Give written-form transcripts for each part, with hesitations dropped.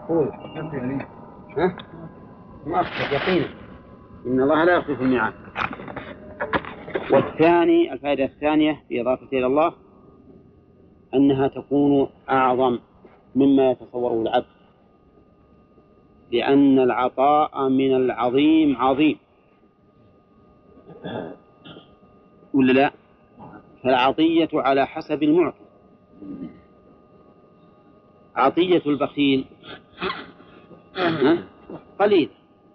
ها؟ مؤكد يقينا إن الله لا يخلف الميعاد. والثاني الفائدة الثانية في إضافة إلى الله أنها تكون أعظم مما يتصوره العبد، لأن العطاء من العظيم عظيم ولا لا؟ فالعطية على حسب المعطي. عطية البخيل قليل،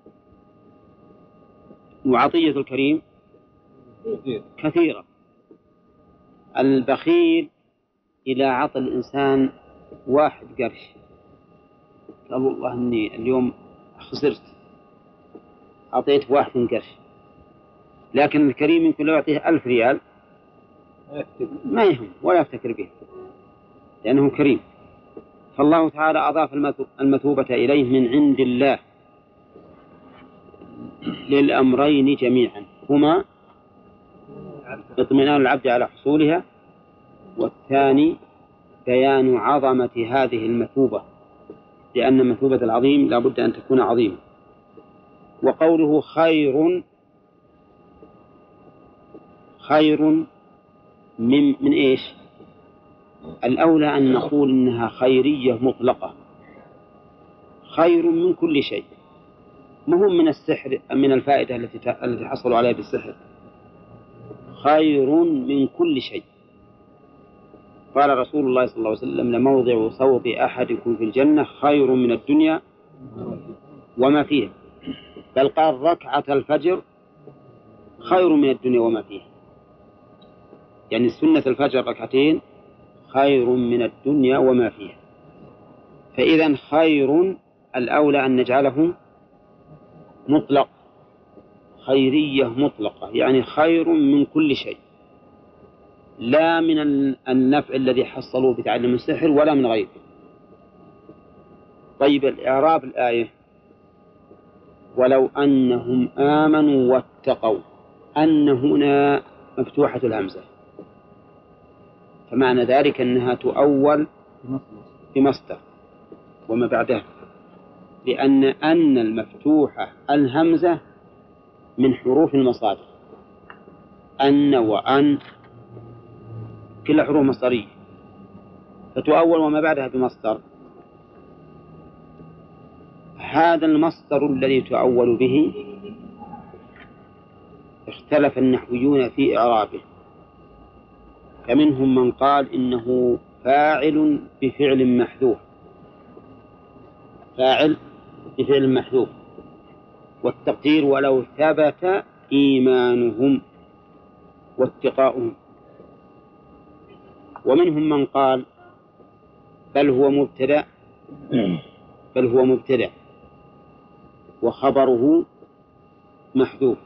وعطية الكريم كثيرة. البخيل إذا عطى الإنسان 1 قرش قال والله إني اليوم خسرت، أعطيت 1 قرش، لكن الكريم يمكن لو يعطيه 1000 ريال ما يهم ولا يفتكر به لأنه كريم. فالله تعالى أضاف المثوبة إليه من عند الله للأمرين جميعا، هما اطمئنان العبد على حصولها، والثاني بيان عظمة هذه المثوبة، لأن مثوبة العظيم لا بد أن تكون عظيمة. وقوله خير من إيش؟ الأولى أن نقول إنها خيرية مطلقة، خير من كل شيء، مهم من السحر من الفائدة التي حصلوا عليها بالسحر، خير من كل شيء. قال رسول الله صلى الله عليه وسلم لموضع صوت أحدكم في الجنة خير من الدنيا وما فيها، بل قال ركعة الفجر خير من الدنيا وما فيها، يعني سنة الفجر 2 خير من الدنيا وما فيها. فإذا خير الأولى أن نجعله مطلق، خيرية مطلقة، يعني خير من كل شيء، لا من النفع الذي حصلوه بتعلم السحر ولا من غيره. طيب الإعراب الآية ولو أنهم آمنوا واتقوا، أن هنا مفتوحة الهمزة، فمعنى ذلك أنها تؤول بمصدر وما بعدها، لأن المفتوحة الهمزة من حروف المصادر، أن وأن كل حروف مصدرية، فتؤول وما بعدها بمصدر. هذا المصدر الذي تؤول به اختلف النحويون في إعرابه، فمنهم من قال إنه فاعل بفعل محذوف، فاعل بفعل محذوف، والتقدير ولو ثبت إيمانهم واتقاؤهم. ومنهم من قال بل هو مبتدأ وخبره محذوف،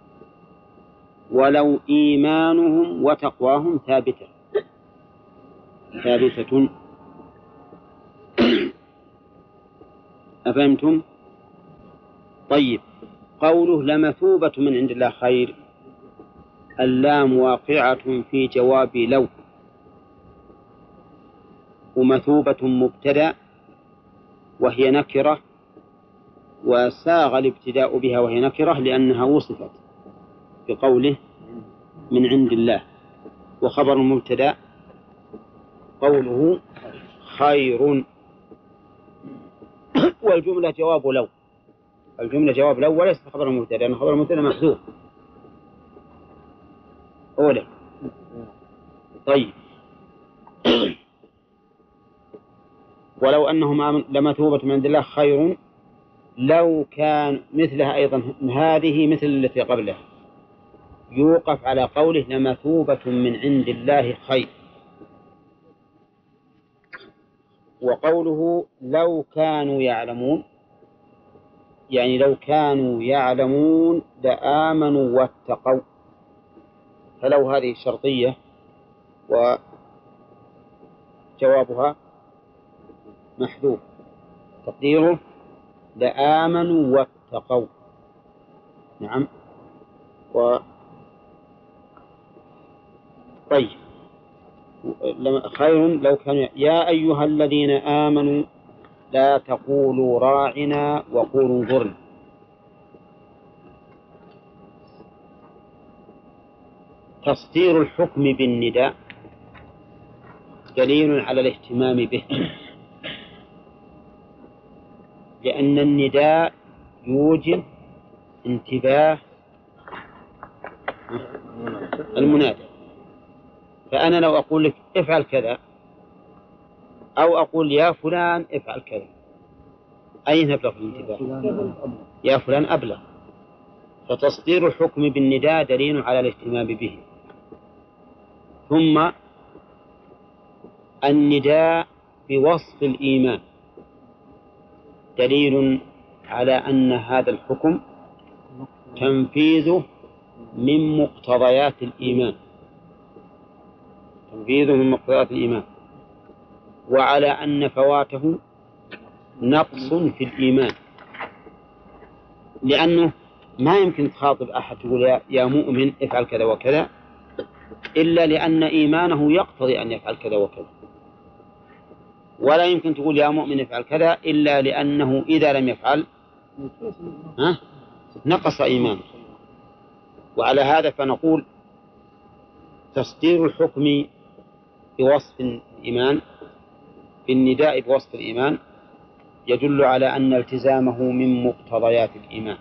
ولو إيمانهم وتقواهم ثابتة. أفهمتم؟ طيب قوله لمثوبة من عند الله خير، اللام واقعة في جواب لو، ومثوبة مبتدأ وهي نكرة، وساغ الابتداء بها وهي نكرة لأنها وصفت بقوله من عند الله، وخبر المبتدأ قوله خير، والجملة جواب لو، الجملة جواب لو وليس خبر المبتدأ، لأن خبر المبتدأ محذوف أولا. طيب ولو أنهم لمثوبة من عند الله خير، لو كان مثلها أيضا هذه مثل التي قبلها يوقف على قوله لمثوبة من عند الله خير. وقوله لو كانوا يعلمون، يعني لو كانوا يعلمون لآمنوا واتقوا، فلو هذه شرطية وجوابها محذوف، تقديره لآمنوا واتقوا. نعم. طيب خير لو كانوا يا أيها الذين آمنوا لا تقولوا راعنا وقولوا انظرنا. تصدير الحكم بالنداء دليل على الاهتمام به، لأن النداء يوجب انتباه المنادى. فأنا لو أقول لك افعل كذا أو أقول يا فلان افعل كذا، أين أبلغ الانتباه؟ يا فلان أبلغ. فتصدير الحكم بالنداء دليل على الاهتمام به. ثم النداء بوصف الإيمان دليل على أن هذا الحكم تنفيذه من مقتضيات الإيمان، تنفيذه من مقتضيات الإيمان، وعلى أن فواته نقص في الإيمان، لأنه ما يمكن تخاطب أحد تقول يا مؤمن افعل كذا وكذا إلا لأن إيمانه يقتضي أن يفعل كذا وكذا، ولا يمكن تقول يا مؤمن افعل كذا إلا لأنه إذا لم يفعل نقص إيمانه. وعلى هذا فنقول تصدير الحكم بوصف الإيمان بالنداء بوصف الإيمان يدل على أن التزامه من مقتضيات الإيمان،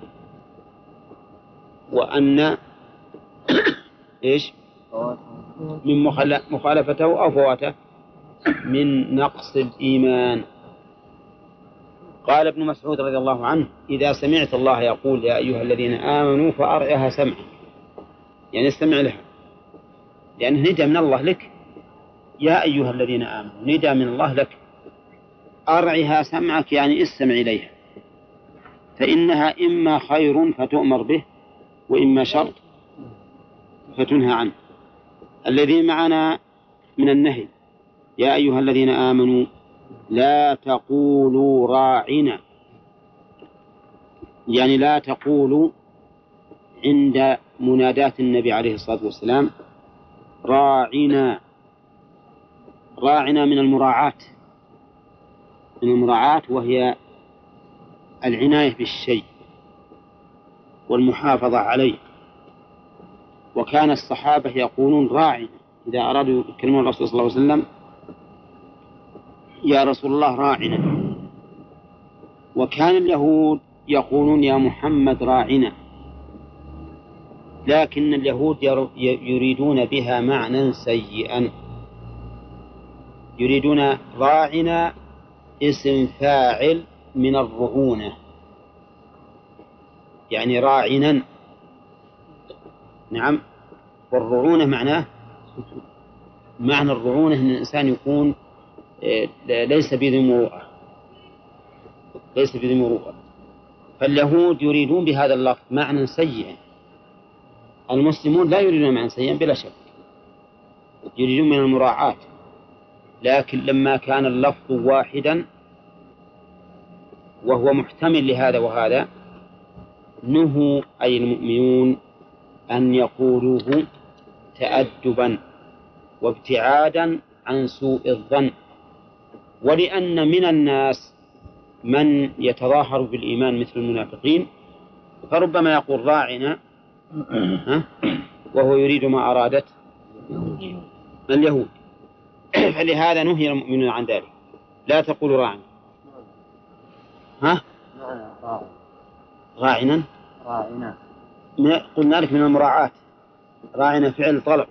وأن إيش من مخالفته أو فواته من نقص الإيمان. قال ابن مسعود رضي الله عنه إذا سمعت الله يقول يا أيها الذين آمنوا فأرعها سمعك، يعني استمع لها، لأنه ندى من الله لك، يا أيها الذين آمنوا ندى من الله لك، أرعها سمعك يعني استمع إليها، فإنها إما خير فتؤمر به وإما شر فتنهى عنه. الذي معنا من النهي يا أيها الذين آمنوا لا تقولوا راعنا، يعني لا تقولوا عند مناداة النبي عليه الصلاة والسلام راعنا. راعنا من المراعاة، من المراعاة وهي العناية بالشيء والمحافظة عليه. وكان الصحابة يقولون راعنا إذا أرادوا يكلمون الرسول صلى الله عليه وسلم يا رسول الله راعنا. وكان اليهود يقولون يا محمد راعنا، لكن اليهود يريدون بها معنى سيئا، يريدون راعنا اسم فاعل من الرعونة، يعني راعنا. نعم، والرعونة معنى الرعونة أن الإنسان يكون ليس بذي مروءة، ليس بذي مروءة. فاليهود يريدون بهذا اللفظ معنى سيئا، المسلمون لا يريدون معنى سيئا بلا شك، يريدون من المراعاة. لكن لما كان اللفظ واحدا وهو محتمل لهذا وهذا نهوا أي المؤمنون أن يقولوه تأدبا وابتعادا عن سوء الظن. ولأن من الناس من يتظاهر بالإيمان مثل المنافقين، فربما يقول راعنا وهو يريد ما أرادت اليهود. فلهذا نهي المؤمنون عن ذلك، لا تقولوا راعنا. راعنا قلنا لك من المراعاة، راعنا فعل طلب،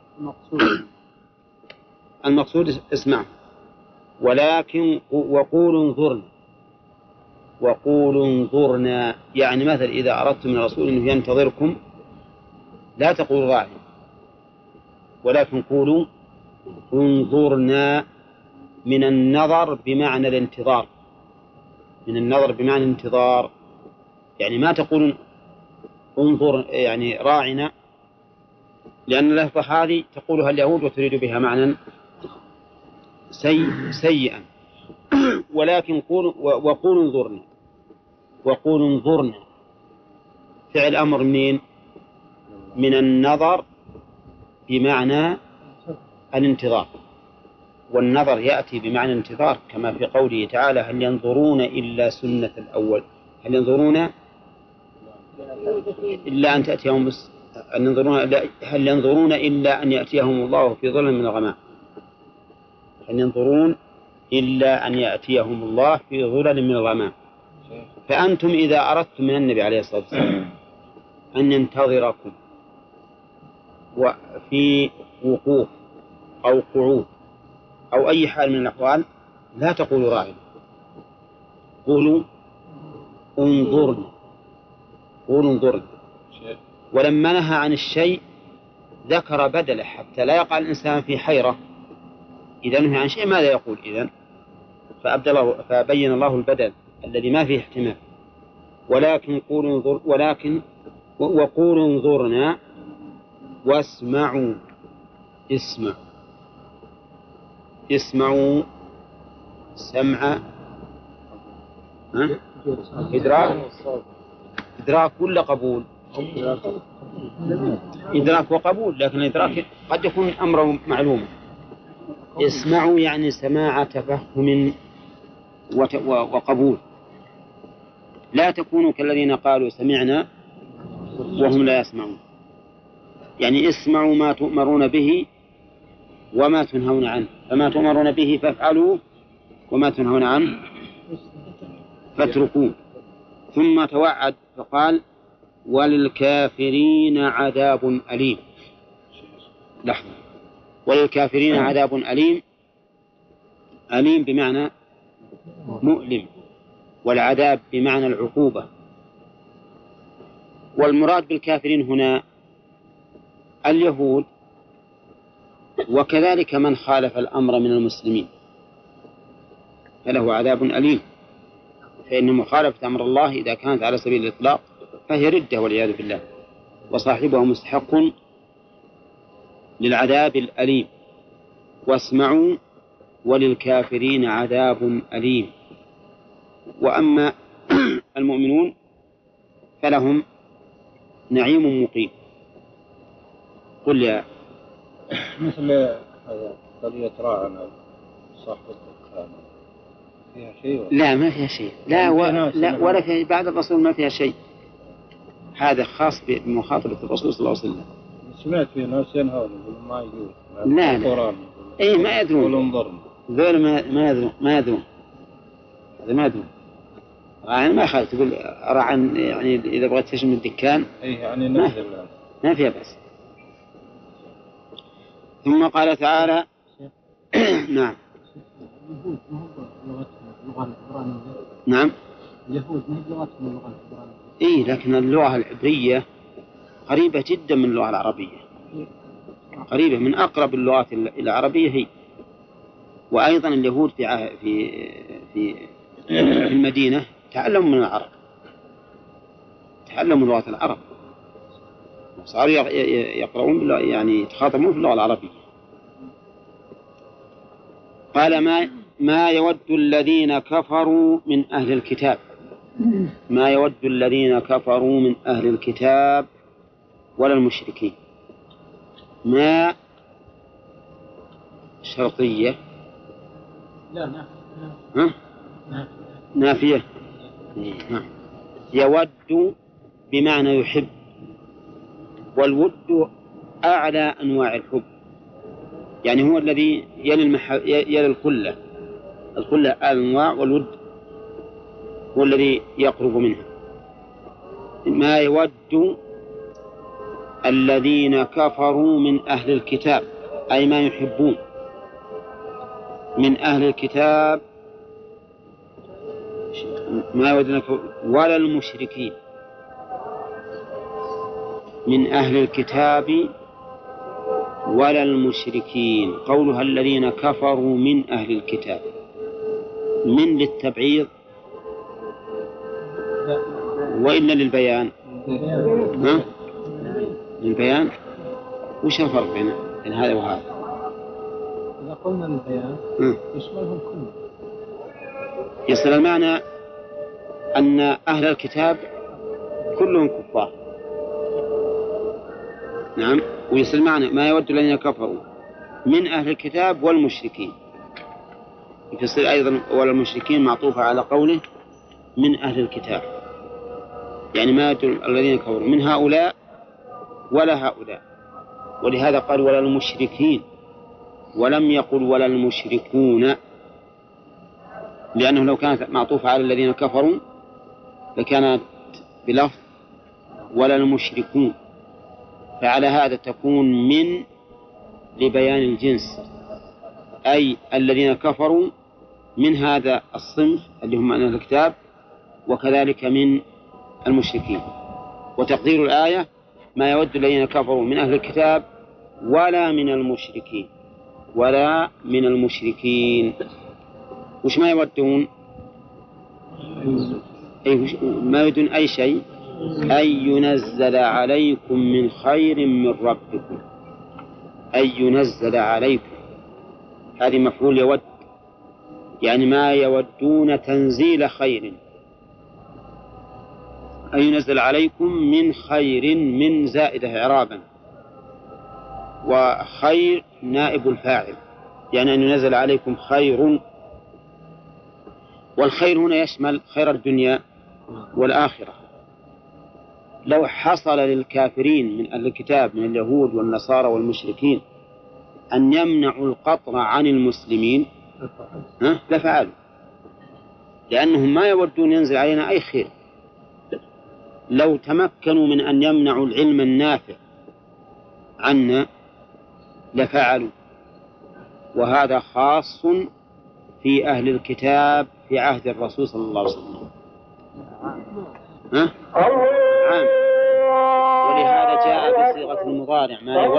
المقصود اسمع. ولكن وقولوا انظرنا، وقولوا انظرنا يعني مثل إذا أردتم من الرسول أنه ينتظركم لا تقولوا راعنا ولكن قولوا انظرنا، من النظر بمعنى الانتظار، من النظر بمعنى الانتظار، يعني ما تقولون انظر يعني راعنا، لأن اللفظة هذه تقولها اليهود وتريد بها معنى سيئا. ولكن وقولوا انظرنا، وقولوا انظرنا فعل أمر منين؟ من النظر بمعنى الانتظار، والنظر يأتي بمعنى الانتظار كما في قوله تعالى هل ينظرون إلا سنة الأول، هل ينظرون إلا أن تأتيهم هل ينظرون إلا أن يأتيهم الله في ظل من الغمام، هل ينظرون إلا أن يأتيهم الله في ظلل من الغمام. فأنتم إذا أردتم من النبي عليه الصلاة والسلام أن ينتظركم وفي وقوف أو قعود أو أي حال من الأحوال لا تقولوا راعنا، قولوا انظرنا، قولوا انظرنا. ولما نهى عن الشيء ذكر بدله حتى لا يقع الإنسان في حيرة، إذا نهى عن شيء ماذا يقول إذن؟ فبين الله البدل الذي ما فيه احتمال. ولكن قولوا انظر، وقولوا انظرنا واسمعوا، اسمعوا سمع إدراك ولا قبول؟ إدراك وقبول، لكن الإدراك قد يكون أمر معلوم. اسمعوا يعني سماع تفهم وقبول، لا تكونوا كالذين قالوا سمعنا وهم لا يسمعون. يعني اسمعوا ما تؤمرون به وما تنهون عنه، فما تؤمرون به فافعلوا وما تنهون عنه فاتركوه. ثم توعد فقال وللكافرين عذاب أليم. لحظة، وللكافرين عذاب أليم، أليم بمعنى مؤلم، والعذاب بمعنى العقوبة. والمراد بالكافرين هنا اليهود وكذلك من خالف الأمر من المسلمين فله عذاب أليم، فإن مخالفة أمر الله إذا كانت على سبيل الإطلاق فهي ردة والعياذ بالله، وصاحبه مستحق للعذاب الأليم. واسمعوا وللكافرين عذاب أليم. وأما المؤمنون فلهم نعيم مقيم. قل يا مثل قضية راعنا صاحب الدخان فيها شيء لا ما فيها شيء، لا ولا في بعد الرسول ما فيها شيء، هذا خاص بمخاطبة الرسول صلى الله عليه وسلم. سمعت في ناس ينهون يقولون ما يجوز لا اي ما يدرون ذول ما يدرون هذا ما يدرون. يعني ما خالف تقول راعن، يعني إذا بغيت تشم الدكان يعني ما فيها بس. ثم قال تعالى نعم نعم اليهود ما هي لغتهم اللغة العبرانية. إيه لكن اللغة العبرية قريبة جدا من اللغة العربية، قريبة من أقرب اللغات العربية هي. وأيضا اليهود في المدينة تعلموا من العرب، تعلموا لغة العرب وصاروا يقرؤون يعني يتخاطبون في اللغة العربية. قال ما يود الذين كفروا من أهل الكتاب، ما يود الذين كفروا من أهل الكتاب ولا المشركين. ما شرطية نافية. يود بمعنى يحب، والود أعلى أنواع الحب، يعني هو الذي يلي الخلة أنواع، والود هو الذي يقرب منها. ما يود الذين كفروا من أهل الكتاب أي ما يحبون من أهل الكتاب، ما يود ولا المشركين من أهل الكتاب ولا المشركين. قولها الذين كفروا من أهل الكتاب، من للتبعيض وإلا للبيان؟ للبيان. وش الفرق بين هذا وهذا؟ إذا قلنا للبيان يشملهم كلهم، يصل المعنى أن أهل الكتاب كلهم كفار. نعم. ويصل المعنى ما يود الذين كفروا من أهل الكتاب والمشركين، يصير أيضا ولا المشركين معطوفة على قوله من أهل الكتاب، يعني ما يدل الذين كفروا من هؤلاء ولا هؤلاء، ولهذا قال ولا المشركين ولم يقل ولا المشركون، لأنه لو كانت معطوفة على الذين كفروا لكانت بلفظ ولا المشركون، فعلى هذا تكون من لبيان الجنس، أي الذين كفروا من هذا الصنف اللي هم أهل الكتاب، وكذلك من المشركين. وتقدير الآية ما يود الذين كفروا من أهل الكتاب ولا من المشركين، ولا من المشركين. وش ما يودون؟ ما يودون أي شيء، أن ينزل عليكم من خير من ربكم، أن ينزل عليكم، هذه مفعول يود، يعني ما يودون تنزيل خير، أن ينزل عليكم من خير، من زائدة إعرابا، وخير نائب الفاعل، يعني أن ينزل عليكم خير، والخير هنا يشمل خير الدنيا والآخرة. لو حصل للكافرين من أهل الكتاب من اليهود والنصارى والمشركين أن يمنعوا القطر عن المسلمين لفعلوا، لأنهم ما يودون ينزل علينا أي خير. لو تمكنوا من أن يمنعوا العلم النافع عنا لفعلوا، وهذا خاص في أهل الكتاب في عهد الرسول صلى الله عليه وسلم، عام. ولهذا جاء بصيغة المضارع ما يود،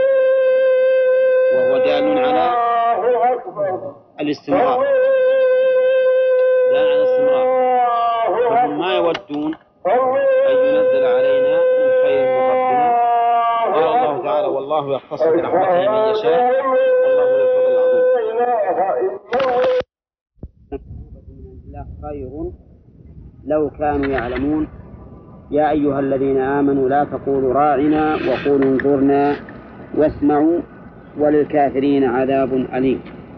وهو دال على الاستمرار، دال على الاستمرار، فهم ما يودون أن ينزل علينا من خير من ربنا. قال الله تعالى والله يختص برحمته من يشاء والله ذو الفضل العظيم. خير لو كانوا يعلمون. يا أيها الذين آمنوا لا تقولوا راعنا وقولوا انظرنا واسمعوا وللكافرين عذاب أليم.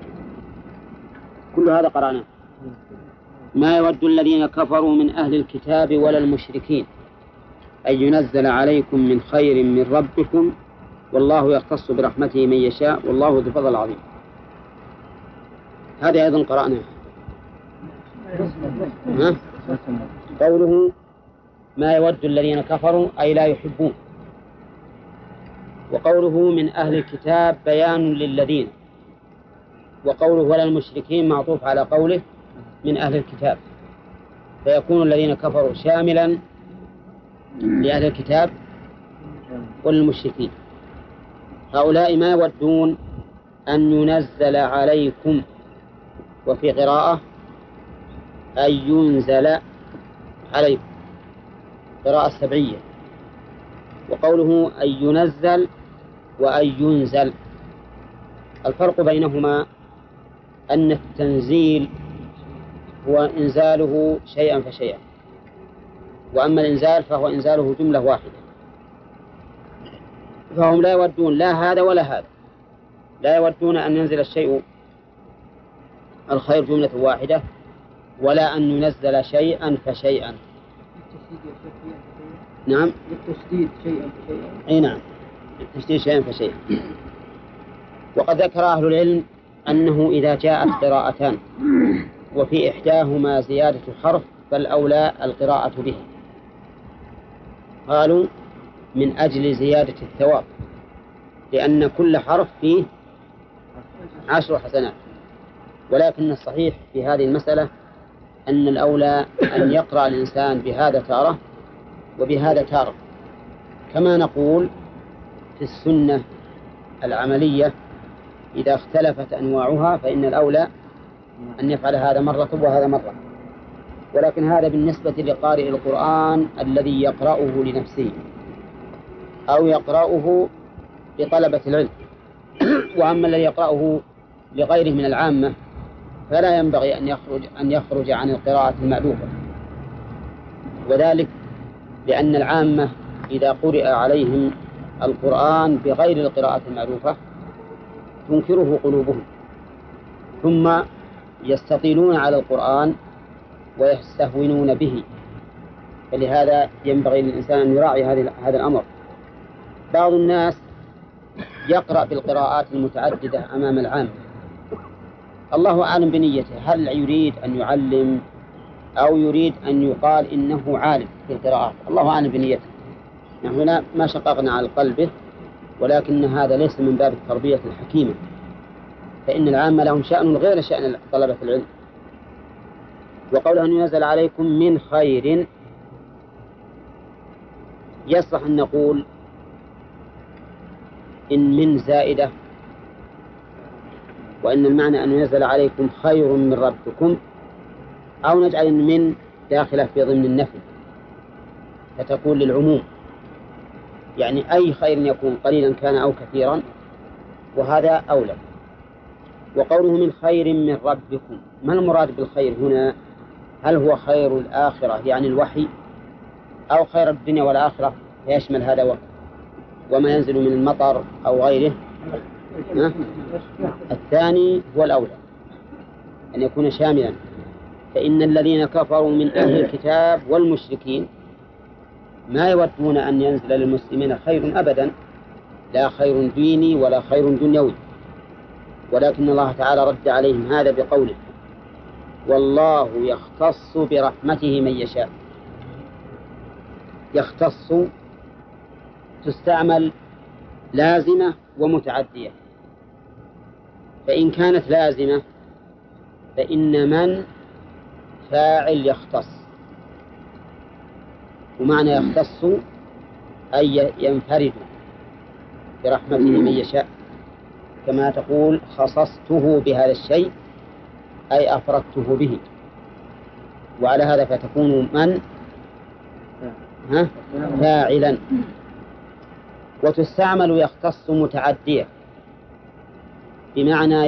كل هذا قرأناه. ما يود الذين كفروا من أهل الكتاب ولا المشركين أن ينزل عليكم من خير من ربكم والله يختص برحمته من يشاء والله ذو الفضل العظيم. هذا أيضا قرأناه. قوله ما يود الذين كفروا أي لا يحبون، وقوله من أهل الكتاب بيان للذين، وقوله ولا المشركين معطوف على قوله من أهل الكتاب، فيكون الذين كفروا شاملا لأهل الكتاب والمشركين. هؤلاء ما يودون أن ينزل عليكم، وفي قراءة أن ينزل عليكم، قراءة سبعية. وقوله أن ينزل وأن ينزل، الفرق بينهما أن التنزيل هو إنزاله شيئا فشيئا، وأما الإنزال فهو إنزاله جملة واحدة. فهم لا يودون لا هذا ولا هذا، لا يودون أن ينزل الشيء الخير جملة واحدة، ولا أن ينزل شيئا فشيئا. نعم، للتشديد شيئا فشيئا. أي نعم، للتشديد شيئا فشيئا. وقد ذكر أهل العلم أنه إذا جاءت قراءتان وفي إحداهما زيادة حرف فالأولى القراءة به، قالوا من أجل زيادة الثواب، لأن كل حرف فيه 10 حسنات. ولكن الصحيح في هذه المسألة أن الأولى أن يقرأ الإنسان بهذا تارة وبهذا تارة، كما نقول في السنة العملية إذا اختلفت أنواعها فإن الأولى أن يفعل هذا مرة وهذا مرة. ولكن هذا بالنسبة لقارئ القرآن الذي يقرأه لنفسه أو يقرأه لطلبة العلم. وأما الذي يقرأه لغيره من العامة فلا ينبغي أن يخرج عن القراءة المألوفة، وذلك لأن العامة إذا قرئ عليهم القرآن بغير القراءة المألوفة تنكره قلوبهم، ثم يستطيلون على القرآن ويستهونون به، فلهذا ينبغي للإنسان أن يراعي هذا الأمر. بعض الناس يقرأ بالقراءات المتعددة أمام العام، الله أعلم بنيته، هل يريد أن يعلم أو يريد أن يقال إنه عالم في القراءات، الله أعلم بنيته. نحن ما شققنا على قلبه، ولكن هذا ليس من باب التربية الحكيمة، فإن العامة لهم شأن غير شأن طلبة العلم. وقوله أن ينزل عليكم من خير، يصح أن نقول إن من زائدة، وإن المعنى أن ينزل عليكم خير من ربكم، أو نجعل من داخلة في ضمن النفي فتكون للعموم، يعني أي خير يكون قليلا كان أو كثيرا، وهذا أولى. وقوله من خير من ربكم، ما المراد بالخير هنا؟ هل هو خير الآخرة يعني الوحي، أو خير الدنيا والآخرة يشمل هذا وما ينزل من المطر أو غيره؟ الثاني هو الأولى، أن يكون شاملا، فإن الذين كفروا من أهل الكتاب والمشركين ما يودون أن ينزل للمسلمين خير أبدا، لا خير ديني ولا خير دنيوي، ولكن الله تعالى رد عليهم هذا بقوله والله يختص برحمته من يشاء. يختص تستعمل لازمة ومتعدية، فإن كانت لازمة فإن من فاعل يختص، ومعنى يختص أي ينفرد برحمته من يشاء، كما تقول خصصته بهذا الشيء أي أفردته به، وعلى هذا فتكون من فاعلا. وتستعمل يختص متعدية بمعنى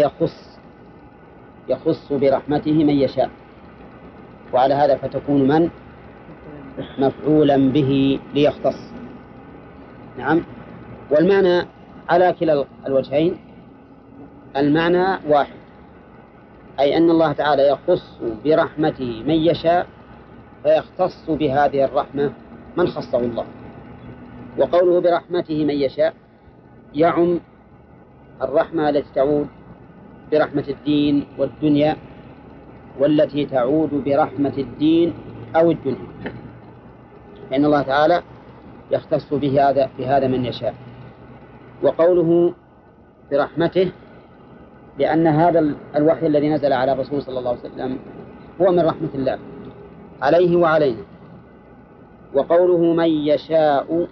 يخص برحمته من يشاء، وعلى هذا فتكون من مفعولا به ليختص. نعم، والمعنى على كلا الوجهين، المعنى واحد، أي أن الله تعالى يخص برحمته من يشاء، فيختص بهذه الرحمة من خصه الله. وقوله برحمته من يشاء يعم الرحمة التي تعود برحمة الدين والدنيا، والتي تعود برحمة الدين أو الدنيا، لأن الله تعالى يختص بهذا من يشاء. وقوله برحمته لأن هذا الوحي الذي نزل على الرسول صلى الله عليه وسلم هو من رحمة الله عليه وعلينا. وقوله من يشاء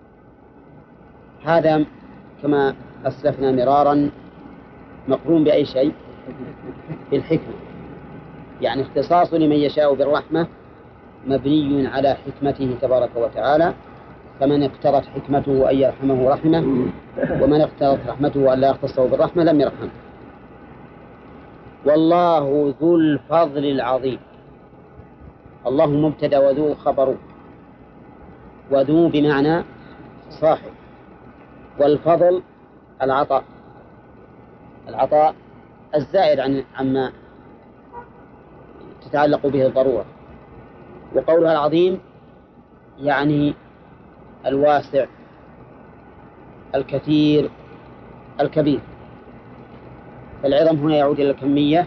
هذا كما أسلفنا مرارا مقرون بأي شيء؟ بالحكمة، يعني اختصاص لمن يشاء بالرحمة مبني على حكمته تبارك وتعالى، فمن اقتضت حكمته أن يرحمه رحمه، ومن اقتضت رحمته أن لا يختصه بالرحمة لم يرحمه. والله ذو الفضل العظيم، الله مبتدأ وذو خبر، وذو بمعنى صاحب، والفضل العطاء الزائد عما تتعلق به الضرورة. وقولها العظيم يعني الواسع الكثير الكبير، فالعظم هنا يعود إلى الكمية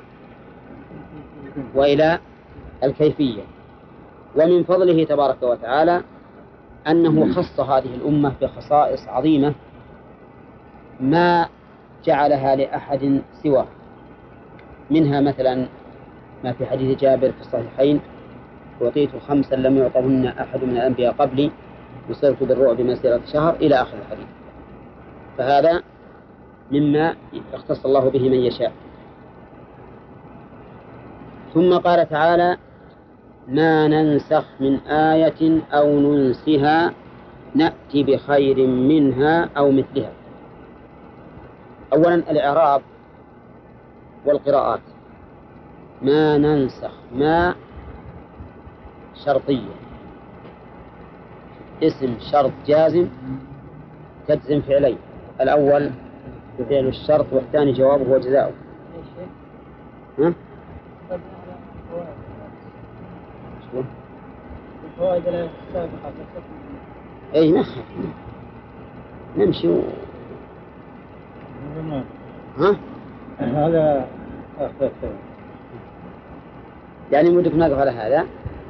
وإلى الكيفية. ومن فضله تبارك وتعالى أنه خص هذه الأمة بخصائص عظيمة ما جعلها لأحد سواه، منها مثلا ما في حديث جابر في الصحيحين أعطيت 5 لم يعطهن أحد من الأنبياء قبلي وصرت بالرعب مسيرة شهر إلى آخر الحديث، فهذا مما يختص الله به من يشاء. ثم قال تعالى ما ننسخ من آية أو ننسها نأتي بخير منها أو مثلها. أولا الإعراب والقراءات. ما ننسخ، ما شرطية، اسم شرط جازم تجزم فعلين، الأول بفعل الشرط والثاني جوابه وجزاؤه. شو؟ الفوائد السابقة أي ما خاف نمشي ها؟ هذا آخر شيء. يعني مدك نقف على هذا؟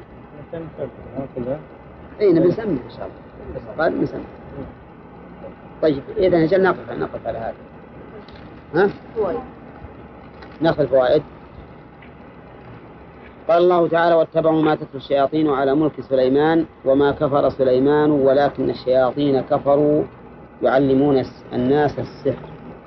اي نبي نسمي ان شاء الله بس قال نسمي. طيب اذا نجل نقف على هذا. ها؟ ناخذ الفوائد. قال الله تعالى: واتبعوا ما تتلو الشياطين على ملك سليمان وما كفر سليمان ولكن الشياطين كفروا يعلمون الناس السحر.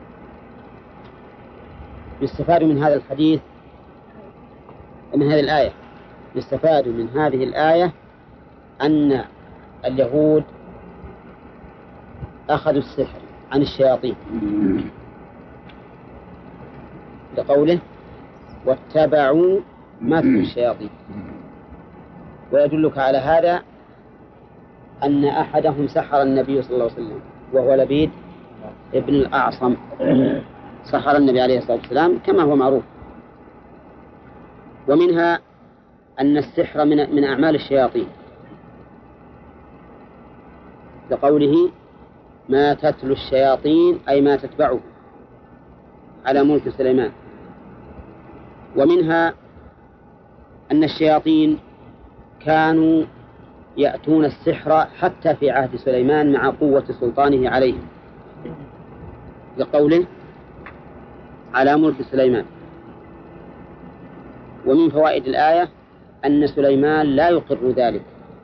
يستفاد من هذا الحديث من هذه الآية يستفاد من هذه الآية أن اليهود أخذوا السحر عن الشياطين لقوله واتبعوا ما تتلو الشياطين. ويدلك على هذا أن أحدهم سحر النبي صلى الله عليه وسلم وهو لبيد ابن الأعصم، سحر النبي عليه الصلاة والسلام كما هو معروف. ومنها أن السحر من أعمال الشياطين لقوله ما تتلو الشياطين أي ما تتبعه على ملك سليمان. ومنها أن الشياطين كانوا يأتون السحر حتى في عهد سليمان مع قوة سلطانه عليهم لقوله على ملك سليمان. ومن فوائد الآية أن سليمان لا يقر ذلك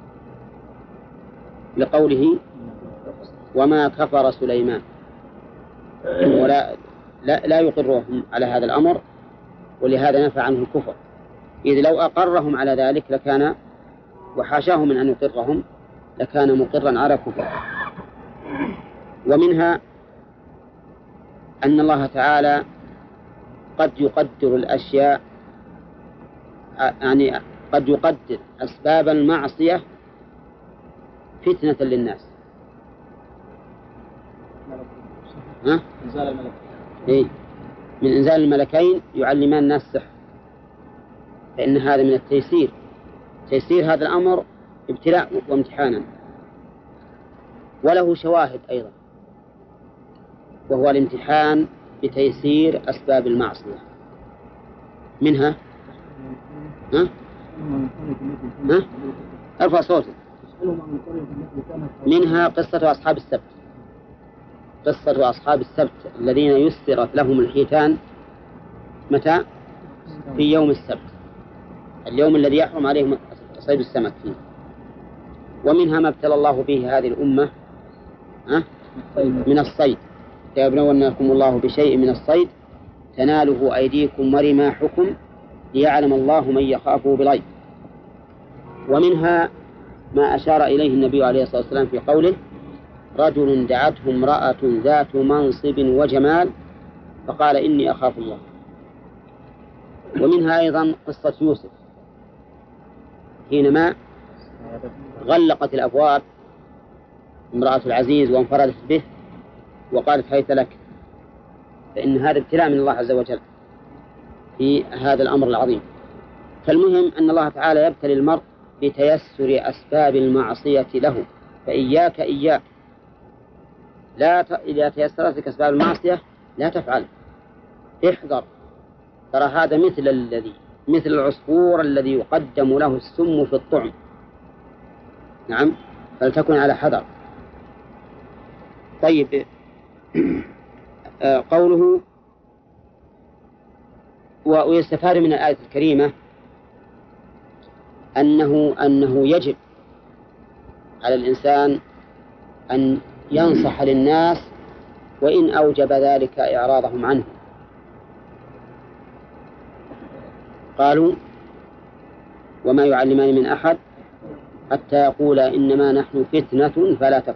لقوله وما كفر سليمان، ولا لا يقرهم على هذا الأمر، ولهذا نفى عنه الكفر، إذ لو أقرهم على ذلك لكان وحاشاه من أن يقرهم لكان مقرا على كفر. ومنها أن الله تعالى قد يقدر الأشياء، يعني قد يقدر أسباب المعصية فتنة للناس. ها؟ إنزال الملك. إيه؟ من إنزال الملكين يعلمان الناس السحر، فإن هذا من التيسير. تيسير هذا الأمر ابتلاء وامتحانا. وله شواهد أيضا، وهو الامتحان بتيسير أسباب المعصية. منها ها؟ ها؟ ارفع صوتك. منها قصة أصحاب السبت، قصة أصحاب السبت الذين يسرت لهم الحيتان متى؟ في يوم السبت، اليوم الذي يحرم عليهم صيد السمك فيه. ومنها ما ابتلى الله به هذه الأمة من الصيد، ليبلونكم الله بشيء من الصيد تناله أيديكم ورماحكم ليعلم الله من يخافه بالغيب. ومنها ما أشار إليه النبي عليه الصلاة والسلام في قوله رجل دعته امرأة ذات منصب وجمال فقال إني أخاف الله. ومنها أيضا قصة يوسف حينما غلقت الأبواب امرأة العزيز وانفردت به وقالت هيت لك، فإن هذا ابتلاء من الله عز وجل في هذا الأمر العظيم. فالمهم أن الله تعالى يبتلي المرء بتيسر أسباب المعصية له، فإياك إذا تيسرت لك أسباب المعصية لا تفعل، احذر. ترى هذا مثل العصفور الذي يقدم له السم في الطعم. نعم، فلتكن على حذر. طيب، قوله ويستفاد من الآية الكريمة أنه يجب على الإنسان أن ينصح للناس وإن أوجب ذلك إعراضهم عنه. قالوا وما يعلمان من أحد حتى يقولا إنما نحن فتنة فلا تكفر.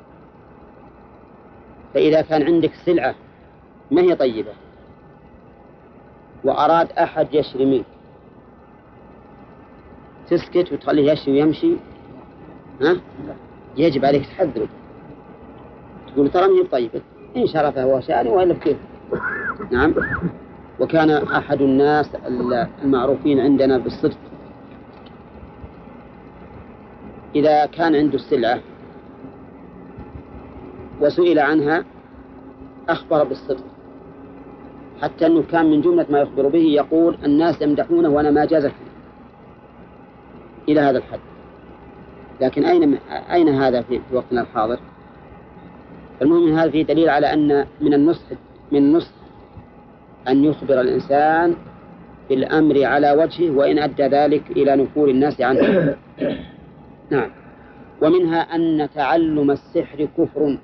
فإذا كان عندك سلعة ما هي طيبة وأراد أحد يشري منك، تسكت وتخليه يشري ويمشي؟ يجب عليك تحذره، تقول ترى ما هي طيبة، إن شرفه هو شاري وإلا بكيف. نعم، وكان أحد الناس المعروفين عندنا بالصدق إذا كان عنده السلعة وسئل عنها أخبر بالصدق، حتى أنه كان من جملة ما يخبر به يقول الناس يمدحونه وأنا ما جازت إلى هذا الحد. لكن أين هذا في وقتنا الحاضر؟ المهم هذا فيه دليل على أن من النصح أن يخبر الإنسان بالأمر على وجهه وإن أدى ذلك إلى نفور الناس عنه. نعم. ومنها أن تعلم السحر كفر،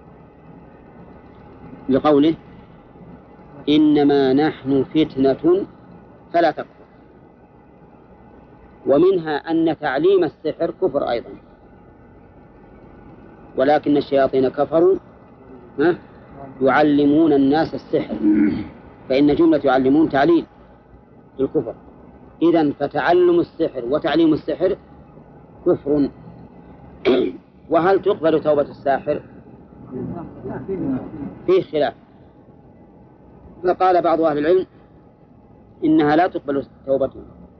لقوله إنما نحن فتنة فلا تكفر. ومنها أن تعليم السحر كفر أيضا، ولكن الشياطين كفروا يعلمون الناس السحر، فإن جملة يعلمون تعليل الكفر. إذن فتعلم السحر وتعليم السحر كفر. وهل تقبل توبة الساحر؟ فيه خلاف، فقال بعض أهل العلم إنها لا تقبل توبته،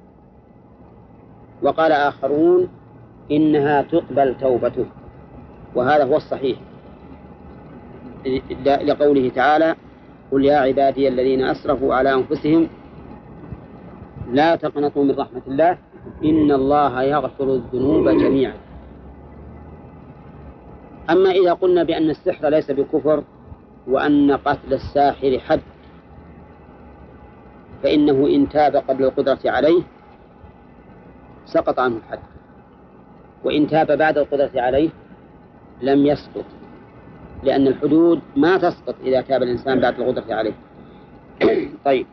وقال آخرون إنها تقبل توبته، وهذا هو الصحيح لقوله تعالى قل يا عبادي الذين أسرفوا على أنفسهم لا تقنطوا من رحمة الله إن الله يغفر الذنوب جميعا. أما إذا قلنا بأن السحر ليس بكفر وأن قتل الساحر حد، فإنه إن تاب قبل القدرة عليه سقط عنه الحد، وإن تاب بعد القدرة عليه لم يسقط، لأن الحدود ما تسقط إذا تاب الإنسان بعد القدرة عليه. طيب.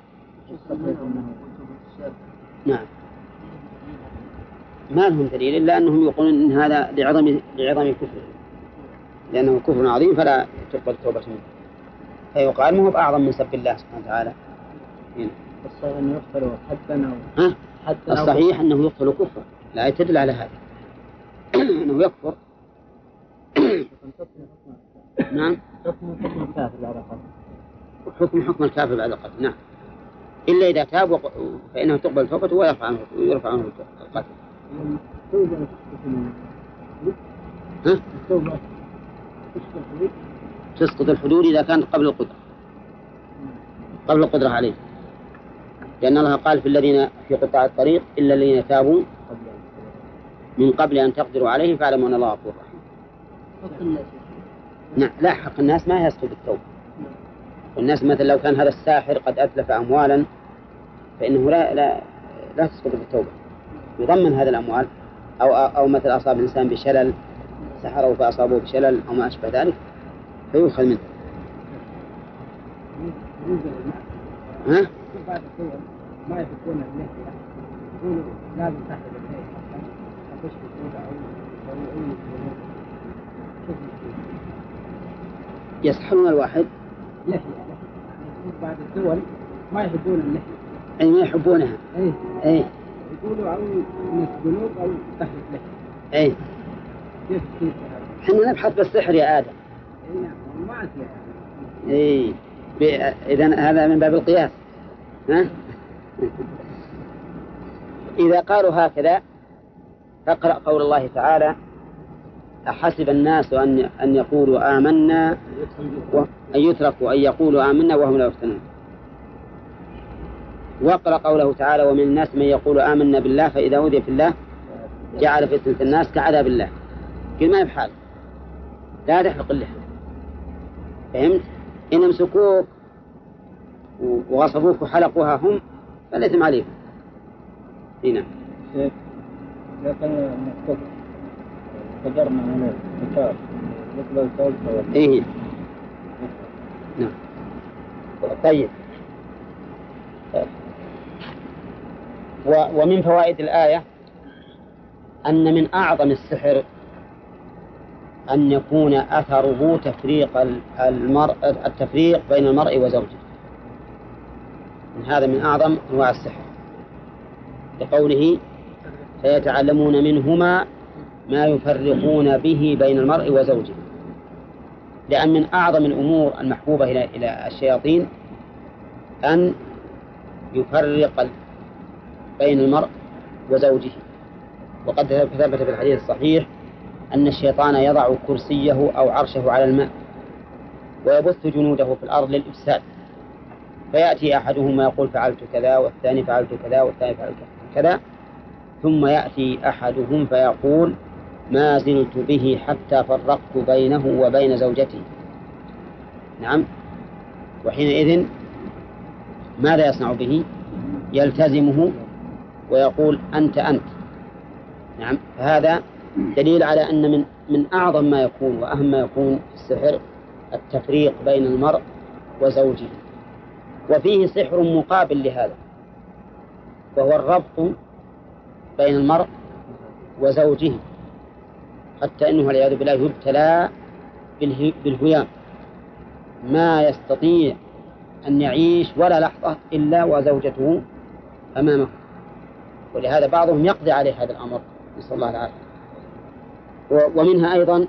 نعم. ما لهم دليل إلا أنهم يقولون إن هذا لعظم كفر، لأنه كفر عظيم فلا تقبل توبة منه، فيقال ما هو بأعظم من سب الله سبحانه وتعالى. الصحيح أنه يقتل حدا الصحيح أنه يقتل كفر، لا تدل على هذا أنه يكفر. نعم. حكم الكافر بعد القتل. حكم الكافر بعد القتل. نعم. إلا إذا تاب فإنه تقبل توبته ويرفع عنه القتل. تسقط الحدود إذا كانت قبل القدرة عليه، لأن الله قال في الذين في قطاع الطريق إلا الذين تابوا من قبل أن تقدروا عليه فاعلموا أن الله غفور رحيم. نعم. لا، حق الناس ما يسقط بالتوبة. والناس مثلا لو كان هذا الساحر قد أتلف أموالا فإنه لا تسقط بالتوبة، يضمن هذه الأموال، أو مثل أصاب الإنسان بشلل سحره فأصابه بشلل أو ما أشبه ذلك فيؤخذ منه. ها؟ ما يفكون اللحية يقولوا لازم تحت اللحية أخش بسودة أو يسحرون الواحد لحية بعد الدول ما يحبون اللحية، أي ما يحبونها. أي يقولوا أو يسجنوك أو تحت اللحية. أي كيف احنا نبحث بالسحر يا آدم. أي نعم ما أسمع. أي إذن هذا من باب القياس. ها؟ إذا قالوا هكذا فاقرأ قول الله تعالى أحسب الناس أن يقولوا آمنا أن يتركوا أن يقولوا آمنا وهم لا يفتنون. واقرأ قوله تعالى ومن الناس من يقول آمنا بالله فإذا أوذي في الله جعل فتنة الناس كعذاب الله. كل ما يفعل لا تحلق اللحى. فهمت؟ إن امسكوك وغصبوك وحلقوها هم فالإثم عليهم. هنا لكن فجرنا من الكتاب مثل الثالثة. إيه. نعم. طيب. ومن فوائد الآية أن من أعظم السحر أن يكون أثره التفريق بين المرء وزوجه. هذا من أعظم أنواع السحر، لقوله فيتعلمون منهما ما يفرقون به بين المرء وزوجه. لأن من أعظم الأمور المحبوبة إلى الشياطين أن يفرق بين المرء وزوجه. وقد ثبت في الحديث الصحيح أن الشيطان يضع كرسيه أو عرشه على الماء ويبث جنوده في الأرض للإفساد، فيأتي أحدهما يقول فعلت كذا، والثاني فعلت كذا، والثاني فعلت كذا، ثم يأتي أحدهم فيقول ما زلت به حتى فرقت بينه وبين زوجته. نعم. وحينئذ ماذا يصنع به؟ يلتزمه ويقول أنت. نعم. فهذا دليل على أن من أعظم ما يكون وأهم ما يكون في السحر التفريق بين المرء وزوجه. وفيه سحر مقابل لهذا، وهو الربط بين المرء وزوجه، حتى أنه والعياذ بالله يبتلى بالهيام، ما يستطيع أن يعيش ولا لحظة إلا وزوجته أمامه. ولهذا بعضهم يقضي عليه هذا الأمر، نسأل الله العافية. ومنها أيضا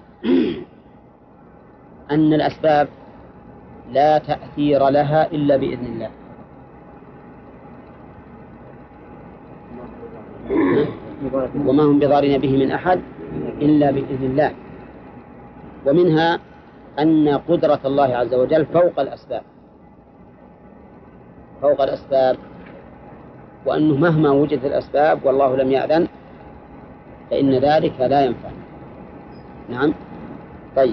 أن الأسباب لا تأثير لها إلا بإذن الله. وما هم بضارين به من أحد إلا بإذن الله. ومنها أن قدرة الله عز وجل فوق الأسباب، وأنه مهما وجدت الأسباب والله لم يأذن فإن ذلك لا ينفع. نعم. طيب،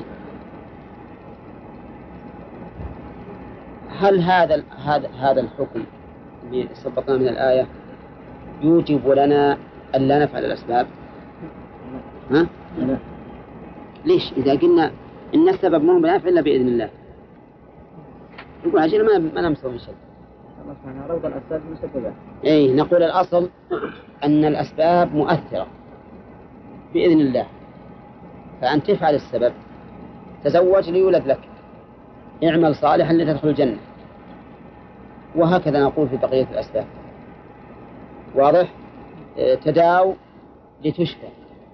هل هذا الحكم اللي سبقنا من الآية يوجب لنا أن لا نفعل الأسباب؟ ها؟ ليش؟ إذا قلنا إن السبب ما هو بنافع إلا بإذن الله، نقول عشان ما نمسه شيء. روض الأسباب مسببة. إيه، نقول الأصل أن الأسباب مؤثرة بإذن الله، فأن تفعل السبب، تزوج ليولد لك، اعمل صالحا لتدخل الجنة، وهكذا نقول في بقية الأسباب. واضح؟ تداو لتشفى،